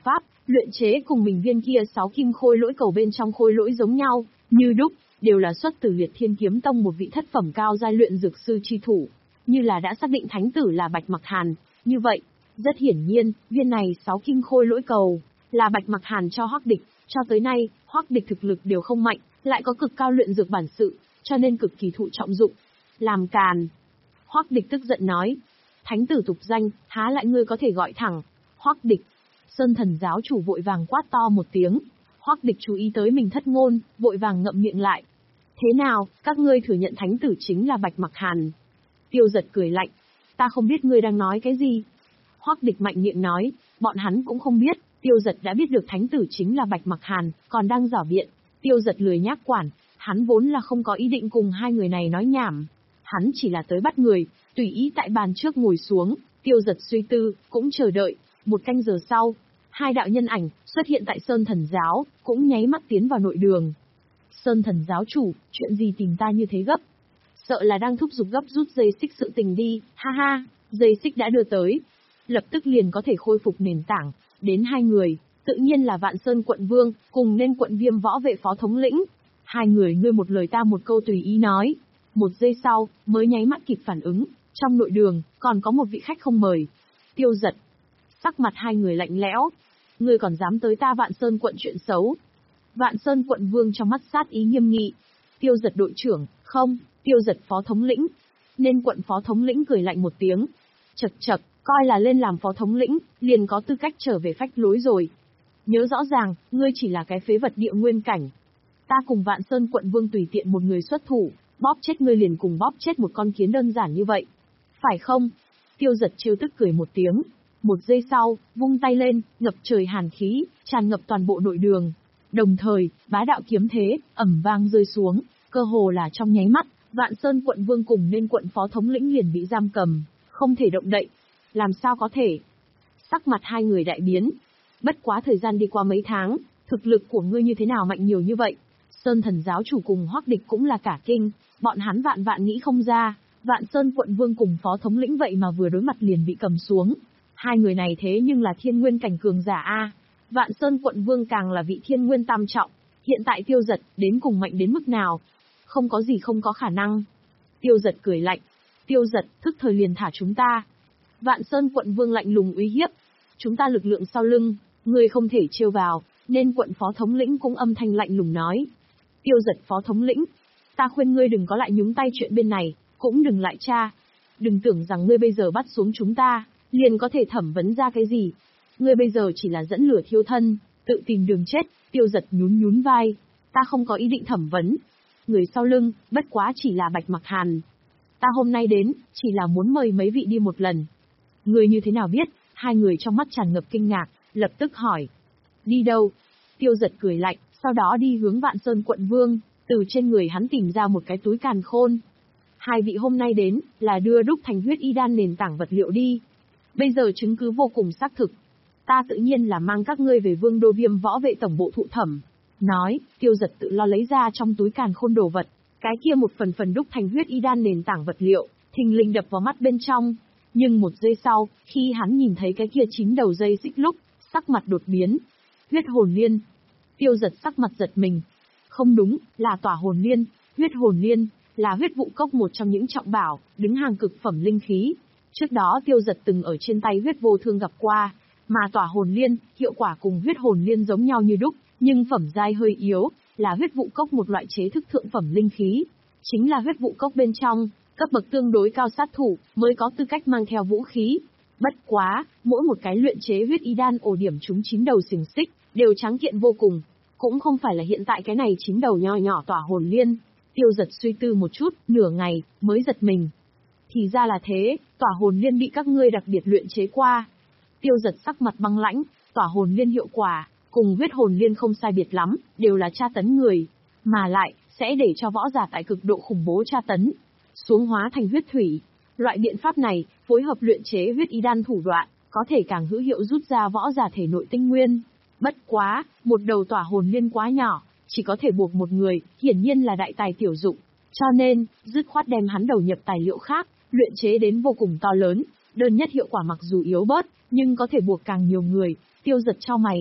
Luyện chế cùng mình viên kia sáu kim khôi lỗi cầu bên trong khôi lỗi giống nhau, như đúc, đều là xuất từ Liệt Thiên Kiếm Tông một vị thất phẩm cao giai luyện dược sư chi thủ, như là đã xác định thánh tử là Bạch Mặc Hàn, như vậy, rất hiển nhiên, viên này sáu kim khôi lỗi cầu là Bạch Mặc Hàn cho Hoắc Địch, cho tới nay, Hoắc Địch thực lực đều không mạnh, lại có cực cao luyện dược bản sự, cho nên cực kỳ thụ trọng dụng. Làm càn. Hoắc Địch tức giận nói, thánh tử tục danh, há lại ngươi có thể gọi thẳng. Hoắc Địch. Sơn Thần giáo chủ vội vàng quát to một tiếng. Hoắc Địch chú ý tới mình thất ngôn, vội vàng ngậm miệng lại. Thế nào, các ngươi thừa nhận thánh tử chính là Bạch Mặc Hàn? Tiêu Giật cười lạnh, ta không biết ngươi đang nói cái gì. Hoắc Địch mạnh miệng nói, bọn hắn cũng không biết. Tiêu Giật đã biết được thánh tử chính là Bạch Mặc Hàn, còn đang giảo biện. Tiêu Giật lười nhác quản, hắn vốn là không có ý định cùng hai người này nói nhảm. Hắn chỉ là tới bắt người, tùy ý tại bàn trước ngồi xuống. Tiêu Giật suy tư, cũng chờ đợi. Một canh giờ sau, hai đạo nhân ảnh xuất hiện tại Sơn Thần giáo, cũng nháy mắt tiến vào nội đường. Sơn Thần giáo chủ, chuyện gì tìm ta như thế gấp? Sợ là đang thúc giục gấp rút dây xích sự tình đi, ha ha, dây xích đã đưa tới. Lập tức liền có thể khôi phục nền tảng, đến hai người, tự nhiên là Vạn Sơn quận vương, cùng nên quận Viêm võ vệ phó thống lĩnh. Hai người ngươi một lời ta một câu tùy ý nói. Một giây sau, mới nháy mắt kịp phản ứng, trong nội đường, còn có một vị khách không mời. Tiêu Giật. Sắc mặt hai người lạnh lẽo. Ngươi còn dám tới ta Vạn Sơn quận chuyện xấu. Vạn Sơn quận vương trong mắt sát ý nghiêm nghị. Tiêu Giật đội trưởng, không, Tiêu Giật phó thống lĩnh. Nên quận phó thống lĩnh cười lạnh một tiếng. Chậc chậc, coi là lên làm phó thống lĩnh, liền có tư cách trở về phách lối rồi. Nhớ rõ ràng, ngươi chỉ là cái phế vật địa nguyên cảnh. Ta cùng Vạn Sơn quận vương tùy tiện một người xuất thủ, bóp chết ngươi liền cùng bóp chết một con kiến đơn giản như vậy. Phải không? Tiêu Giật trêu tức cười một tiếng. Một giây sau, vung tay lên, ngập trời hàn khí, tràn ngập toàn bộ nội đường. Đồng thời, bá đạo kiếm thế, ầm vang rơi xuống, cơ hồ là trong nháy mắt, Vạn Sơn quận vương cùng nên quận phó thống lĩnh liền bị giam cầm, không thể động đậy. Làm sao có thể? Sắc mặt hai người đại biến. Bất quá thời gian đi qua mấy tháng, thực lực của ngươi như thế nào mạnh nhiều như vậy? Sơn Thần giáo chủ cùng Hoắc Địch cũng là cả kinh, bọn hắn vạn vạn nghĩ không ra, Vạn Sơn quận vương cùng phó thống lĩnh vậy mà vừa đối mặt liền bị cầm xuống. Hai người này thế nhưng là thiên nguyên cảnh cường giả a. Vạn Sơn quận vương càng là vị thiên nguyên tam trọng, hiện tại Tiêu Giật đến cùng mạnh đến mức nào? Không có gì không có khả năng. Tiêu Giật cười lạnh. Tiêu Giật, thức thời liền thả chúng ta. Vạn Sơn quận vương lạnh lùng uy hiếp. Chúng ta lực lượng sau lưng, ngươi không thể trêu vào, nên quận phó thống lĩnh cũng âm thanh lạnh lùng nói. Tiêu Giật phó thống lĩnh, ta khuyên ngươi đừng có lại nhúng tay chuyện bên này, cũng đừng lại tra. Đừng tưởng rằng ngươi bây giờ bắt xuống chúng ta, liền có thể thẩm vấn ra cái gì. Ngươi bây giờ chỉ là dẫn lửa thiêu thân, tự tìm đường chết. Tiêu Giật nhún nhún vai. Ta không có ý định thẩm vấn. Người sau lưng, bất quá chỉ là Bạch Mặc Hàn. Ta hôm nay đến, chỉ là muốn mời mấy vị đi một lần. Ngươi như thế nào biết? Hai người trong mắt tràn ngập kinh ngạc, lập tức hỏi. Đi đâu? Tiêu Giật cười lạnh, sau đó đi hướng Vạn Sơn quận vương, từ trên người hắn tìm ra một cái túi càn khôn. Hai vị hôm nay đến, là đưa đúc thành huyết y đan nền tảng vật liệu đi. Bây giờ chứng cứ vô cùng xác thực. Ta tự nhiên là mang các ngươi về Vương Đô Viêm võ vệ tổng bộ thụ thẩm. Nói, Tiêu Giật tự lo lấy ra trong túi càn khôn đồ vật. Cái kia một phần phần đúc thành huyết y đan nền tảng vật liệu, thình lình đập vào mắt bên trong. Nhưng một giây sau, khi hắn nhìn thấy cái kia chín đầu dây xích lúc, sắc mặt đột biến. Huyết hồn liên. Tiêu Giật sắc mặt giật mình. Không đúng, là tỏa hồn liên. Huyết hồn liên, là huyết vụ cốc một trong những trọng bảo, đứng hàng cực phẩm linh khí. Trước đó Tiêu Giật từng ở trên tay huyết vô thương gặp qua, mà tỏa hồn liên, hiệu quả cùng huyết hồn liên giống nhau như đúc, nhưng phẩm giai hơi yếu, là huyết vụ cốc một loại chế thức thượng phẩm linh khí. Chính là huyết vụ cốc bên trong, cấp bậc tương đối cao sát thủ, mới có tư cách mang theo vũ khí. Bất quá, mỗi một cái luyện chế huyết y đan ổ điểm chúng chín đầu xiềng xích, đều trắng kiện vô cùng. Cũng không phải là hiện tại cái này chín đầu nho nhỏ tỏa hồn liên. Tiêu Giật suy tư một chút, nửa ngày, mới giật mình. Thì ra là thế, tỏa hồn liên bị các ngươi đặc biệt luyện chế qua. Tiêu Giật sắc mặt băng lãnh, tỏa hồn liên hiệu quả, cùng huyết hồn liên không sai biệt lắm, đều là tra tấn người. Mà lại, sẽ để cho võ giả tại cực độ khủng bố tra tấn, xuống hóa thành huyết thủy. Loại biện pháp này, phối hợp luyện chế huyết y đan thủ đoạn, có thể càng hữu hiệu rút ra võ giả thể nội tinh nguyên. Bất quá, một đầu tỏa hồn liên quá nhỏ, chỉ có thể buộc một người, hiển nhiên là đại tài tiểu dụng. Cho nên, dứt khoát đem hắn đầu nhập tài liệu khác, luyện chế đến vô cùng to lớn. Đơn nhất hiệu quả mặc dù yếu bớt, nhưng có thể buộc càng nhiều người. Tiêu Giật chau mày.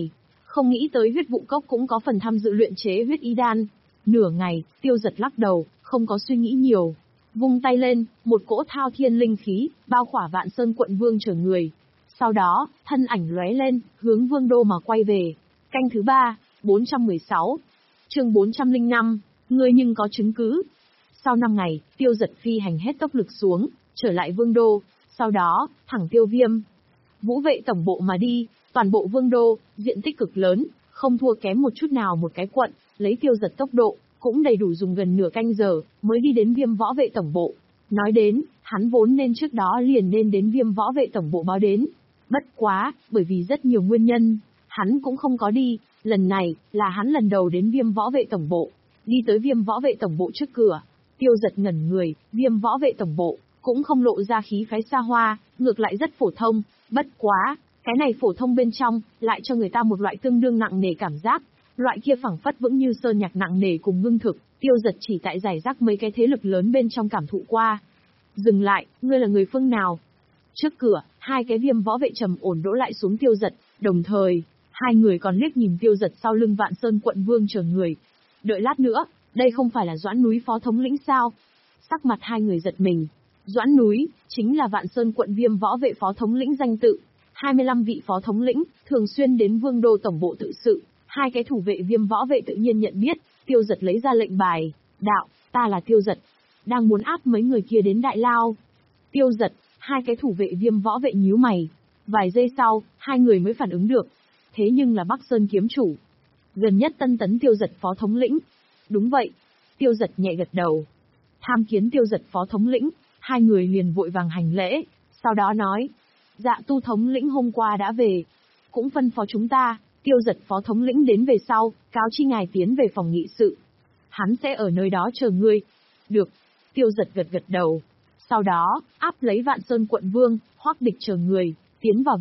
Không nghĩ tới huyết vụ cốc cũng có phần tham dự luyện chế huyết y đan. Nửa ngày, Tiêu Giật lắc đầu, không có suy nghĩ nhiều. Vung tay lên, một cỗ thao thiên linh khí, bao khỏa Vạn Sơn quận vương chở người. Sau đó, thân ảnh lóe lên, hướng vương đô mà quay về. Canh thứ ba, bốn trăm mười sáu. Chương bốn trăm lẻ năm, ngươi nhưng có chứng cứ. Sau năm ngày, Tiêu Giật phi hành hết tốc lực xuống, trở lại vương đô, sau đó, thẳng Tiêu Viêm. Vũ vệ tổng bộ mà đi, toàn bộ vương đô, diện tích cực lớn, không thua kém một chút nào một cái quận, lấy Tiêu Giật tốc độ, cũng đầy đủ dùng gần nửa canh giờ, mới đi đến Viêm võ vệ tổng bộ. Nói đến, hắn vốn nên trước đó liền nên đến Viêm võ vệ tổng bộ báo đến. Bất quá, bởi vì rất nhiều nguyên nhân, hắn cũng không có đi, lần này, là hắn lần đầu đến Viêm võ vệ tổng bộ. Đi tới Viêm võ vệ tổng bộ trước cửa, Tiêu Giật ngẩn người, Viêm võ vệ tổng bộ, cũng không lộ ra khí phái xa hoa, ngược lại rất phổ thông, bất quá, cái này phổ thông bên trong, lại cho người ta một loại tương đương nặng nề cảm giác, loại kia phẳng phất vững như sơn nhạc nặng nề cùng ngưng thực, Tiêu Giật chỉ tại giải rác mấy cái thế lực lớn bên trong cảm thụ qua. Dừng lại, ngươi là người phương nào? Trước cửa, hai cái Viêm võ vệ trầm ổn đỗ lại xuống Tiêu Giật, đồng thời, hai người còn liếc nhìn Tiêu Giật sau lưng Vạn Sơn quận vương chờ người. Đợi lát nữa, đây không phải là Doãn Núi phó thống lĩnh sao? Sắc mặt hai người giật mình. Doãn Núi, chính là Vạn Sơn quận Viêm võ vệ phó thống lĩnh danh tự. hai mươi lăm vị phó thống lĩnh, thường xuyên đến vương đô tổng bộ tự sự. Hai cái thủ vệ Viêm võ vệ tự nhiên nhận biết, Tiêu Giật lấy ra lệnh bài. Đạo, ta là Tiêu Giật. Đang muốn áp mấy người kia đến đại lao. Tiêu Giật, hai cái thủ vệ Viêm võ vệ nhíu mày. Vài giây sau, hai người mới phản ứng được. Thế nhưng là Bắc Sơn kiếm chủ. Gần nhất tân tấn Tiêu Giật phó thống lĩnh. Đúng vậy. Tiêu Giật nhẹ gật đầu. Tham kiến Tiêu Giật phó thống lĩnh, hai người liền vội vàng hành lễ, sau đó nói. Dạ tu thống lĩnh hôm qua đã về. Cũng phân phó chúng ta, Tiêu Giật phó thống lĩnh đến về sau, cáo chi ngài tiến về phòng nghị sự. Hắn sẽ ở nơi đó chờ ngươi. Được. Tiêu Giật gật gật đầu. Sau đó, áp lấy Vạn Sơn quận vương, Hoắc Địch chờ người, tiến vào